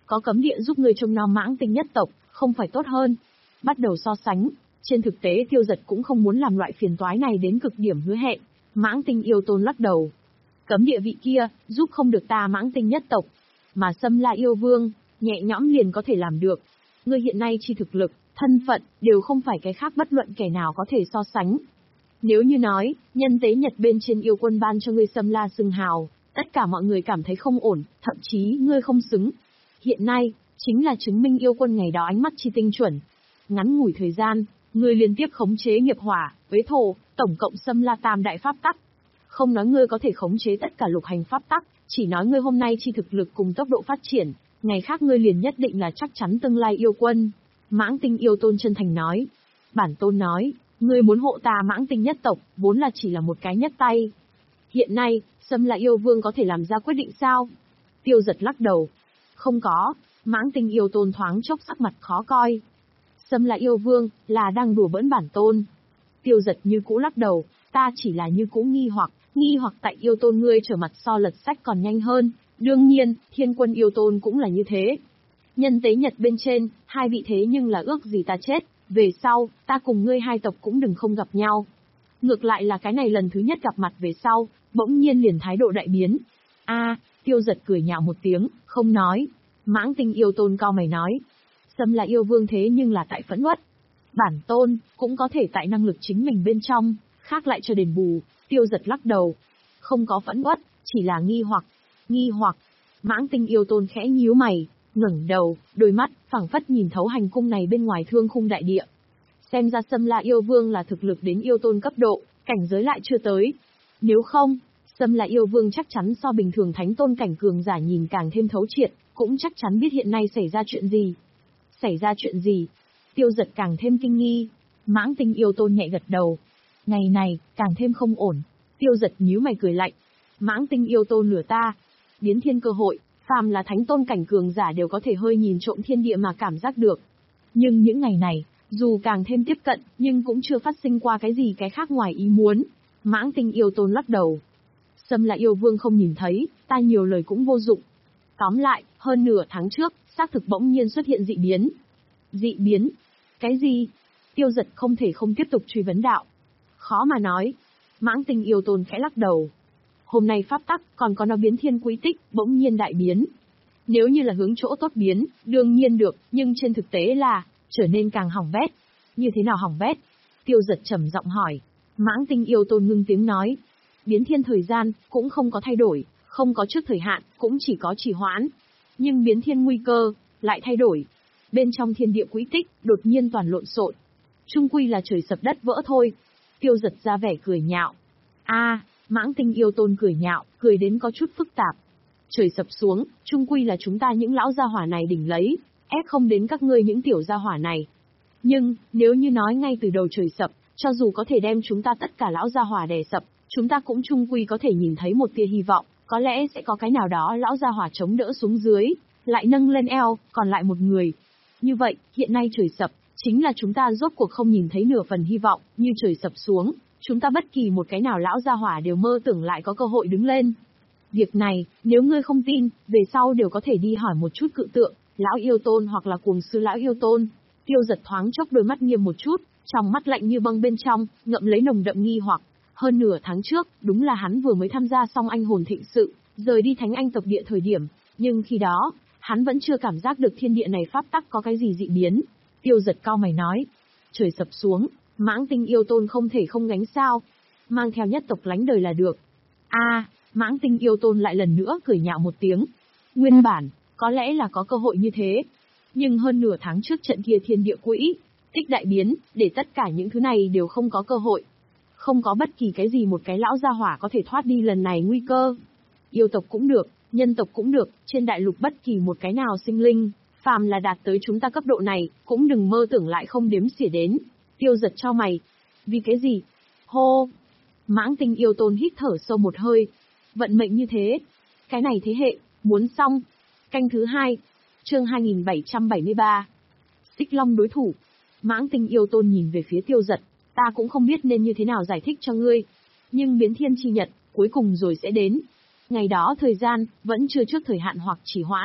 có cấm địa giúp ngươi trông nom Mãng Tinh nhất tộc, không phải tốt hơn. Bắt đầu so sánh, trên thực tế Tiêu Dật cũng không muốn làm loại phiền toái này đến cực điểm hứa hẹn. Mãng Tinh yêu tôn lắc đầu. Cấm địa vị kia, giúp không được ta Mãng Tinh nhất tộc. Mà Xâm La yêu vương, nhẹ nhõm liền có thể làm được. Ngươi hiện nay chi thực lực, thân phận, đều không phải cái khác bất luận kẻ nào có thể so sánh. Nếu như nói, nhân tế nhật bên trên yêu quân ban cho ngươi Xâm La xưng hào, tất cả mọi người cảm thấy không ổn, thậm chí ngươi không xứng. Hiện nay, chính là chứng minh yêu quân ngày đó ánh mắt chi tinh chuẩn. Ngắn ngủi thời gian, ngươi liên tiếp khống chế nghiệp hỏa, uế thổ, tổng cộng Xâm La tam đại pháp tắc. Không nói ngươi có thể khống chế tất cả lục hành pháp tắc, chỉ nói ngươi hôm nay chi thực lực cùng tốc độ phát triển, ngày khác ngươi liền nhất định là chắc chắn tương lai yêu quân. Mãng Tinh yêu tôn chân thành nói. Bản tôn nói, ngươi muốn hộ ta Mãng Tinh nhất tộc, vốn là chỉ là một cái nhất tay. Hiện nay, Xâm La yêu vương có thể làm ra quyết định sao? Tiêu Dật lắc đầu. Không có. Mãng Tinh yêu tôn thoáng chốc sắc mặt khó coi. Xâm La yêu vương, là đang đùa bỡn bản tôn. Tiêu Dật như cũ lắc đầu, ta chỉ là như cũ nghi hoặc, nghi hoặc tại yêu tôn ngươi trở mặt so lật sách còn nhanh hơn. Đương nhiên, thiên quân yêu tôn cũng là như thế. Nhân tế nhật bên trên, hai vị thế nhưng là ước gì ta chết, về sau, ta cùng ngươi hai tộc cũng đừng không gặp nhau. Ngược lại là cái này lần thứ nhất gặp mặt về sau, bỗng nhiên liền thái độ đại biến. A, Tiêu Dật cười nhạo một tiếng, không nói. Mãng Tinh yêu tôn cao mày nói. Xâm La yêu vương thế nhưng là tại phẫn uất. Bản tôn, cũng có thể tại năng lực chính mình bên trong, khác lại cho đền bù. Tiêu Dật lắc đầu. Không có phẫn uất, chỉ là nghi hoặc. Nghi hoặc. Mãng Tinh yêu tôn khẽ nhíu mày, ngẩng đầu, đôi mắt phảng phất nhìn thấu hành cung này bên ngoài thương khung đại địa. Xem ra Xâm La yêu vương là thực lực đến yêu tôn cấp độ, cảnh giới lại chưa tới. Nếu không, Xâm La yêu vương chắc chắn so bình thường thánh tôn cảnh cường giả nhìn càng thêm thấu triệt, cũng chắc chắn biết hiện nay xảy ra chuyện gì. Xảy ra chuyện gì? Tiêu Dật càng thêm kinh nghi. Mãng Tinh yêu tôn nhẹ gật đầu. Ngày này, càng thêm không ổn. Tiêu Dật nhíu mày cười lạnh. Mãng Tinh yêu tôn lừa ta. Biến thiên cơ hội, phàm là thánh tôn cảnh cường giả đều có thể hơi nhìn trộm thiên địa mà cảm giác được. Nhưng những ngày này, dù càng thêm tiếp cận, nhưng cũng chưa phát sinh qua cái gì cái khác ngoài ý muốn. Mãng Tinh yêu tôn lắc đầu. Xâm La yêu vương không nhìn thấy, ta nhiều lời cũng vô dụng. Tóm lại, hơn nửa tháng trước, xác thực bỗng nhiên xuất hiện dị biến. Dị biến? Cái gì? Tiêu Dật không thể không tiếp tục truy vấn đạo. Khó mà nói. Mãng Tinh yêu tôn khẽ lắc đầu. Hôm nay pháp tắc, còn có nó biến thiên quý tích, bỗng nhiên đại biến. Nếu như là hướng chỗ tốt biến, đương nhiên được, nhưng trên thực tế là, trở nên càng hỏng bét. Như thế nào hỏng bét? Tiêu Dật trầm giọng hỏi. Mãng Tinh yêu tôn ngưng tiếng nói. Biến thiên thời gian, cũng không có thay đổi, không có trước thời hạn, cũng chỉ có trì hoãn. Nhưng biến thiên nguy cơ, lại thay đổi. Bên trong thiên địa quý tích, đột nhiên toàn lộn xộn. Trung quy là trời sập đất vỡ thôi. Tiêu Dật ra vẻ cười nhạo. A, Mãng Tinh yêu tôn cười nhạo, cười đến có chút phức tạp. Trời sập xuống, trung quy là chúng ta những lão gia hỏa này đỉnh lấy, ép không đến các ngươi những tiểu gia hỏa này. Nhưng, nếu như nói ngay từ đầu trời sập, cho dù có thể đem chúng ta tất cả lão gia hỏa đè sập, chúng ta cũng trung quy có thể nhìn thấy một tia hy vọng, có lẽ sẽ có cái nào đó lão gia hỏa chống đỡ xuống dưới, lại nâng lên eo, còn lại một người. Như vậy, hiện nay trời sập, chính là chúng ta rốt cuộc không nhìn thấy nửa phần hy vọng, như trời sập xuống, chúng ta bất kỳ một cái nào lão gia hỏa đều mơ tưởng lại có cơ hội đứng lên. Việc này, nếu ngươi không tin, về sau đều có thể đi hỏi một chút cự tượng, lão yêu tôn hoặc là cuồng sư lão yêu tôn. Tiêu Dật thoáng chốc đôi mắt nghiêm một chút, trong mắt lạnh như băng bên trong, ngậm lấy nồng đậm nghi hoặc. Hơn nửa tháng trước, đúng là hắn vừa mới tham gia xong anh hồn thịnh sự, rời đi Thánh Anh tộc địa thời điểm, nhưng khi đó, hắn vẫn chưa cảm giác được thiên địa này pháp tắc có cái gì dị biến. Tiêu Dật cau mày nói, trời sập xuống, Mãng Tinh yêu tôn không thể không gánh sao, mang theo nhất tộc lánh đời là được. A, à, Mãng Tinh yêu tôn lại lần nữa cười nhạo một tiếng. Nguyên bản, có lẽ là có cơ hội như thế, nhưng hơn nửa tháng trước trận kia thiên địa quỹ, tích đại biến, để tất cả những thứ này đều không có cơ hội. Không có bất kỳ cái gì một cái lão gia hỏa có thể thoát đi lần này nguy cơ. Yêu tộc cũng được, nhân tộc cũng được, trên đại lục bất kỳ một cái nào sinh linh, phàm là đạt tới chúng ta cấp độ này, cũng đừng mơ tưởng lại không đếm xỉa đến. Tiêu Dật cho mày. Vì cái gì? Hô! Mãng Tinh yêu tôn hít thở sâu một hơi. Vận mệnh như thế. Cái này thế hệ, muốn xong. Canh thứ hai. Chương hai nghìn bảy trăm bảy mươi ba. Xích Long đối thủ. Mãng Tinh yêu tôn nhìn về phía Tiêu Dật. Ta cũng không biết nên như thế nào giải thích cho ngươi. Nhưng biến thiên chi nhật, cuối cùng rồi sẽ đến. Ngày đó thời gian, vẫn chưa trước thời hạn hoặc chỉ hoãn,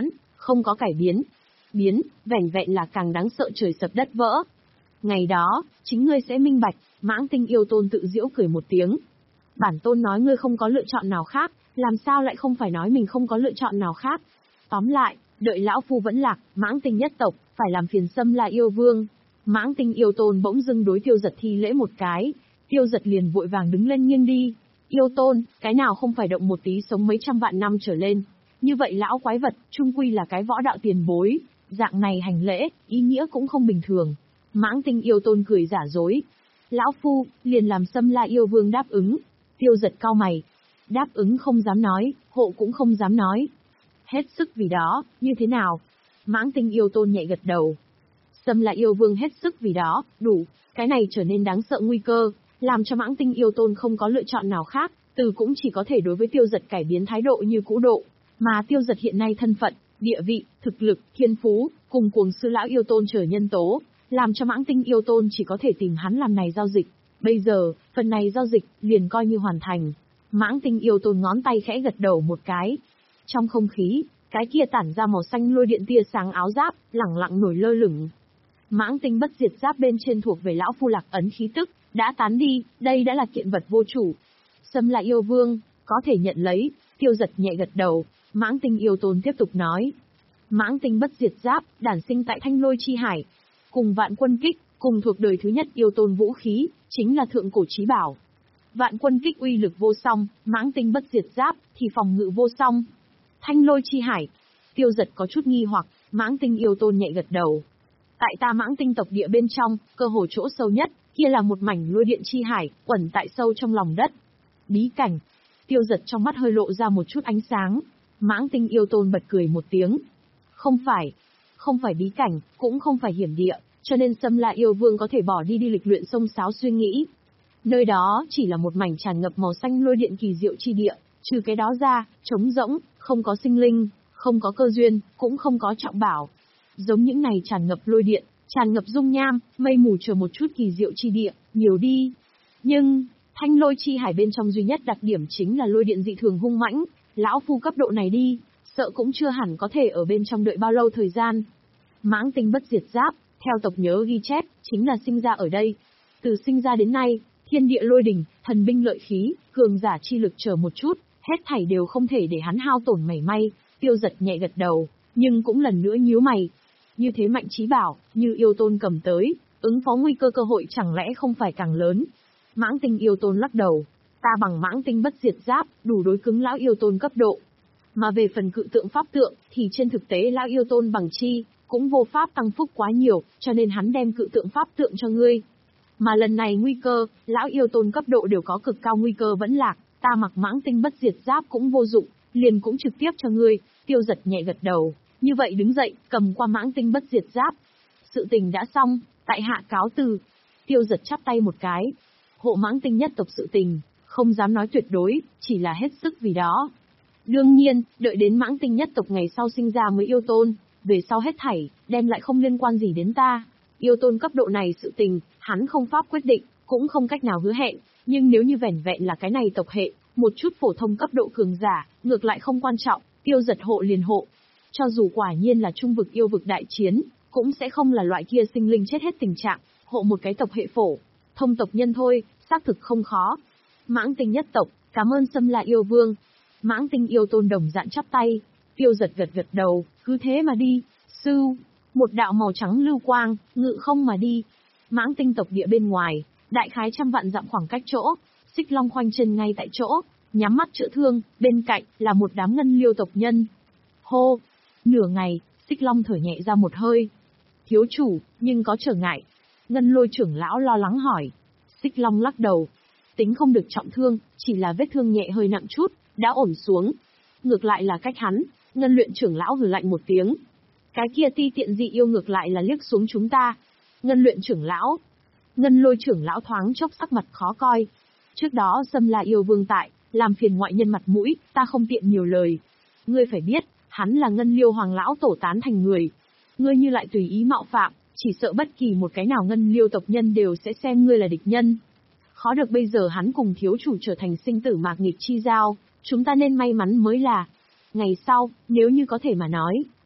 không có cải biến. Biến, vẻn vẹn là càng đáng sợ trời sập đất vỡ. Ngày đó, chính ngươi sẽ minh bạch. Mãng Tinh yêu tôn tự giễu cười một tiếng. Bản tôn nói ngươi không có lựa chọn nào khác, làm sao lại không phải nói mình không có lựa chọn nào khác. Tóm lại, đợi lão phu vẫn lạc, Mãng Tinh nhất tộc, phải làm phiền Xâm La yêu vương. Mãng Tinh yêu tôn bỗng dưng đối Tiêu Giật thi lễ một cái, Tiêu Giật liền vội vàng đứng lên nghiêng đi. Yêu tôn, cái nào không phải động một tí sống mấy trăm vạn năm trở lên. Như vậy lão quái vật, trung quy là cái võ đạo tiền bối, dạng này hành lễ, ý nghĩa cũng không bình thường. Mãng Tinh yêu tôn cười giả dối. Lão phu, liền làm Xâm La yêu vương đáp ứng. Tiêu Giật cau mày. Đáp ứng không dám nói, hộ cũng không dám nói. Hết sức vì đó, như thế nào? Mãng Tinh yêu tôn nhẹ gật đầu. Xâm La yêu vương hết sức vì đó, đủ, cái này trở nên đáng sợ nguy cơ, làm cho Mãng Tinh yêu tôn không có lựa chọn nào khác, từ cũng chỉ có thể đối với Tiêu Giật cải biến thái độ như cũ độ, mà Tiêu Giật hiện nay thân phận, địa vị, thực lực, thiên phú, cùng cuồng sư lão yêu tôn trở nhân tố, làm cho Mãng Tinh yêu tôn chỉ có thể tìm hắn làm này giao dịch. Bây giờ, phần này giao dịch liền coi như hoàn thành. Mãng Tinh yêu tôn ngón tay khẽ gật đầu một cái. Trong không khí, cái kia tản ra màu xanh lôi điện tia sáng áo giáp, lẳng lặng nổi lơ lửng. Mãng Tinh bất diệt giáp bên trên thuộc về lão phu lạc ấn khí tức, đã tán đi, đây đã là kiện vật vô chủ. Xâm La yêu vương, có thể nhận lấy. Tiêu Giật nhẹ gật đầu, Mãng Tinh yêu tôn tiếp tục nói. Mãng Tinh bất diệt giáp, đản sinh tại Thanh Lôi chi hải. Cùng Vạn Quân Kích, cùng thuộc đời thứ nhất yêu tôn vũ khí, chính là thượng cổ chí bảo. Vạn Quân Kích uy lực vô song, Mãng Tinh bất diệt giáp thì phòng ngự vô song. Thanh Lôi chi hải. Tiêu Giật có chút nghi hoặc, Mãng Tinh yêu tôn nhẹ gật đầu. Tại ta Mãng Tinh tộc địa bên trong, cơ hồ chỗ sâu nhất, kia là một mảnh lôi điện chi hải, quẩn tại sâu trong lòng đất. Bí cảnh. Tiêu Giật trong mắt hơi lộ ra một chút ánh sáng. Mãng Tinh yêu tôn bật cười một tiếng. Không phải, không phải bí cảnh, cũng không phải hiểm địa, cho nên Xâm La yêu vương có thể bỏ đi đi lịch luyện xông xáo suy nghĩ. Nơi đó chỉ là một mảnh tràn ngập màu xanh lôi điện kỳ diệu chi địa, trừ cái đó ra, trống rỗng, không có sinh linh, không có cơ duyên, cũng không có trọng bảo. Giống những này tràn ngập lôi điện, tràn ngập dung nham, mây mù chờ một chút kỳ diệu chi địa, nhiều đi. Nhưng, Thanh Lôi chi hải bên trong duy nhất đặc điểm chính là lôi điện dị thường hung mãnh, lão phu cấp độ này đi, sợ cũng chưa hẳn có thể ở bên trong đợi bao lâu thời gian. Mãng Tinh bất diệt giáp, theo tộc nhớ ghi chép, chính là sinh ra ở đây. Từ sinh ra đến nay, thiên địa lôi đỉnh, thần binh lợi khí, cường giả chi lực chờ một chút, hết thảy đều không thể để hắn hao tổn mảy may. Tiêu Giật nhẹ gật đầu, nhưng cũng lần nữa nhíu mày. Như thế mạnh chí bảo, như yêu tôn cầm tới, ứng phó nguy cơ cơ hội chẳng lẽ không phải càng lớn. Mãng Tinh yêu tôn lắc đầu, ta bằng Mãng Tinh bất diệt giáp, đủ đối cứng lão yêu tôn cấp độ. Mà về phần cự tượng pháp tượng, thì trên thực tế lão yêu tôn bằng chi, cũng vô pháp tăng phúc quá nhiều, cho nên hắn đem cự tượng pháp tượng cho ngươi. Mà lần này nguy cơ, lão yêu tôn cấp độ đều có cực cao nguy cơ vẫn lạc, ta mặc Mãng Tinh bất diệt giáp cũng vô dụng, liền cũng trực tiếp cho ngươi. Tiêu Giật nhẹ gật đầu, như vậy đứng dậy, cầm qua Mãng Tinh bất diệt giáp. Sự tình đã xong, tại hạ cáo từ. Tiêu Giật chắp tay một cái. Hộ Mãng Tinh nhất tộc sự tình, không dám nói tuyệt đối, chỉ là hết sức vì đó. Đương nhiên, đợi đến Mãng Tinh nhất tộc ngày sau sinh ra mới yêu tôn, về sau hết thảy, đem lại không liên quan gì đến ta. Yêu tôn cấp độ này sự tình, hắn không pháp quyết định, cũng không cách nào hứa hẹn, nhưng nếu như vẻn vẹn là cái này tộc hệ, một chút phổ thông cấp độ cường giả, ngược lại không quan trọng, Tiêu Giật hộ liền hộ. Cho dù quả nhiên là trung vực yêu vực đại chiến, cũng sẽ không là loại kia sinh linh chết hết tình trạng, hộ một cái tộc hệ phổ, thông tộc nhân thôi, xác thực không khó. Mãng Tinh nhất tộc, cảm ơn Xâm La yêu vương. Mãng Tinh yêu tôn đồng dạn chắp tay. Tiêu Giật gật gật đầu, cứ thế mà đi. Sư, một đạo màu trắng lưu quang, ngự không mà đi. Mãng Tinh tộc địa bên ngoài, đại khái trăm vạn dặm khoảng cách chỗ, Xích Long khoanh chân ngay tại chỗ, nhắm mắt chữa thương, bên cạnh là một đám ngân liêu tộc nhân. Hô, nửa ngày, Xích Long thở nhẹ ra một hơi. Thiếu chủ, nhưng có trở ngại. Ngân Lôi trưởng lão lo lắng hỏi. Xích Long lắc đầu. Tính không được trọng thương, chỉ là vết thương nhẹ hơi nặng chút, đã ổn xuống. Ngược lại là cách hắn, Ngân Luyện trưởng lão hừ lạnh một tiếng. Cái kia ti tiện dị yêu ngược lại là liếc xuống chúng ta. Ngân Luyện trưởng lão. Ngân Lôi trưởng lão thoáng chốc sắc mặt khó coi. Trước đó Xâm La yêu vương tại, làm phiền ngoại nhân mặt mũi, ta không tiện nhiều lời. Ngươi phải biết, hắn là Ngân Liêu hoàng lão tổ tán thành người. Ngươi như lại tùy ý mạo phạm, chỉ sợ bất kỳ một cái nào Ngân Liêu tộc nhân đều sẽ xem ngươi là địch nhân. Khó được bây giờ hắn cùng thiếu chủ trở thành sinh tử mạc nghịch chi giao, chúng ta nên may mắn mới là. Ngày sau, nếu như có thể mà nói,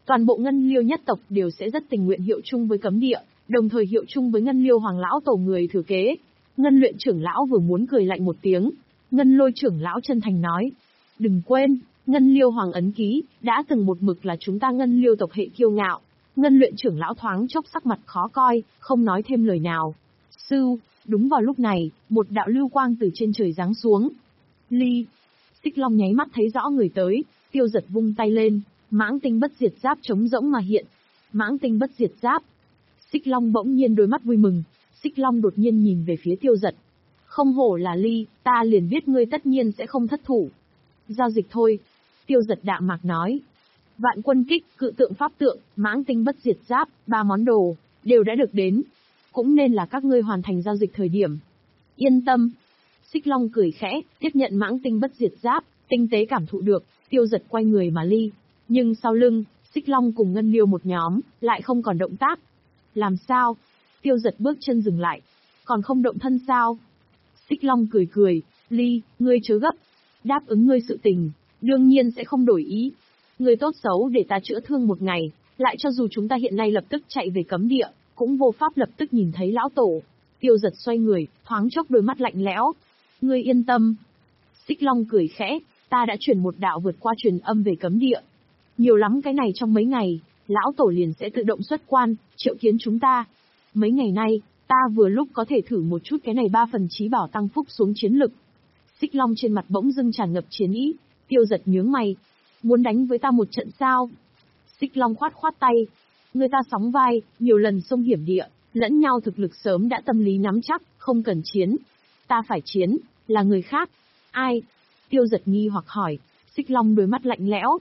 Toàn bộ Ngân Liêu nhất tộc đều sẽ rất tình nguyện hiệu chung với cấm địa, đồng thời hiệu chung với Ngân Liêu Hoàng lão tổ người thừa kế. Ngân Luyện trưởng lão vừa muốn cười lạnh một tiếng, Ngân Lôi trưởng lão chân thành nói: "Đừng quên, Ngân Liêu Hoàng ấn ký đã từng một mực là chúng ta Ngân Liêu tộc hệ kiêu ngạo." Ngân Luyện trưởng lão thoáng chốc sắc mặt khó coi, không nói thêm lời nào. Sưu, đúng vào lúc này, một đạo lưu quang từ trên trời giáng xuống. Ly, Xích Long nháy mắt thấy rõ người tới, Tiêu Giật vung tay lên, Mãng Tinh Bất Diệt Giáp trống rỗng mà hiện. Mãng Tinh Bất Diệt Giáp. Xích Long bỗng nhiên đôi mắt vui mừng, Xích Long đột nhiên nhìn về phía Tiêu Giật. Không hổ là Ly, ta liền biết ngươi tất nhiên sẽ không thất thủ. Giao dịch thôi. Tiêu Giật đạm mạc nói. Vạn Quân Kích, Cự Tượng Pháp Tượng, Mãng Tinh Bất Diệt Giáp, ba món đồ, đều đã được đến. Cũng nên là các ngươi hoàn thành giao dịch thời điểm. Yên tâm. Xích Long cười khẽ, tiếp nhận Mãng Tinh Bất Diệt Giáp, tinh tế cảm thụ được, Tiêu Giật quay người mà ly. Nhưng sau lưng, Xích Long cùng Ngân Liêu một nhóm, lại không còn động tác. Làm sao? Tiêu Giật bước chân dừng lại. Còn không động thân sao? Xích Long cười cười, Ly, ngươi chớ gấp. Đáp ứng ngươi sự tình, đương nhiên sẽ không đổi ý. Ngươi tốt xấu để ta chữa thương một ngày, lại cho dù chúng ta hiện nay lập tức chạy về cấm địa, cũng vô pháp lập tức nhìn thấy lão tổ. Tiêu Giật xoay người, thoáng chốc đôi mắt lạnh lẽo. Ngươi yên tâm. Xích Long cười khẽ, ta đã chuyển một đạo vượt qua truyền âm về cấm địa. Nhiều lắm cái này trong mấy ngày, lão tổ liền sẽ tự động xuất quan, triệu kiến chúng ta. Mấy ngày nay, ta vừa lúc có thể thử một chút cái này ba phần chí bảo tăng phúc xuống chiến lực. Xích Long trên mặt bỗng dưng tràn ngập chiến ý, Tiêu Giật nhướng mày. Muốn đánh với ta một trận sao? Xích Long khoát khoát tay. Người ta sóng vai, nhiều lần xông hiểm địa, lẫn nhau thực lực sớm đã tâm lý nắm chắc, không cần chiến. Ta phải chiến, là người khác. Ai? Tiêu Giật nghi hoặc hỏi. Xích Long đôi mắt lạnh lẽo,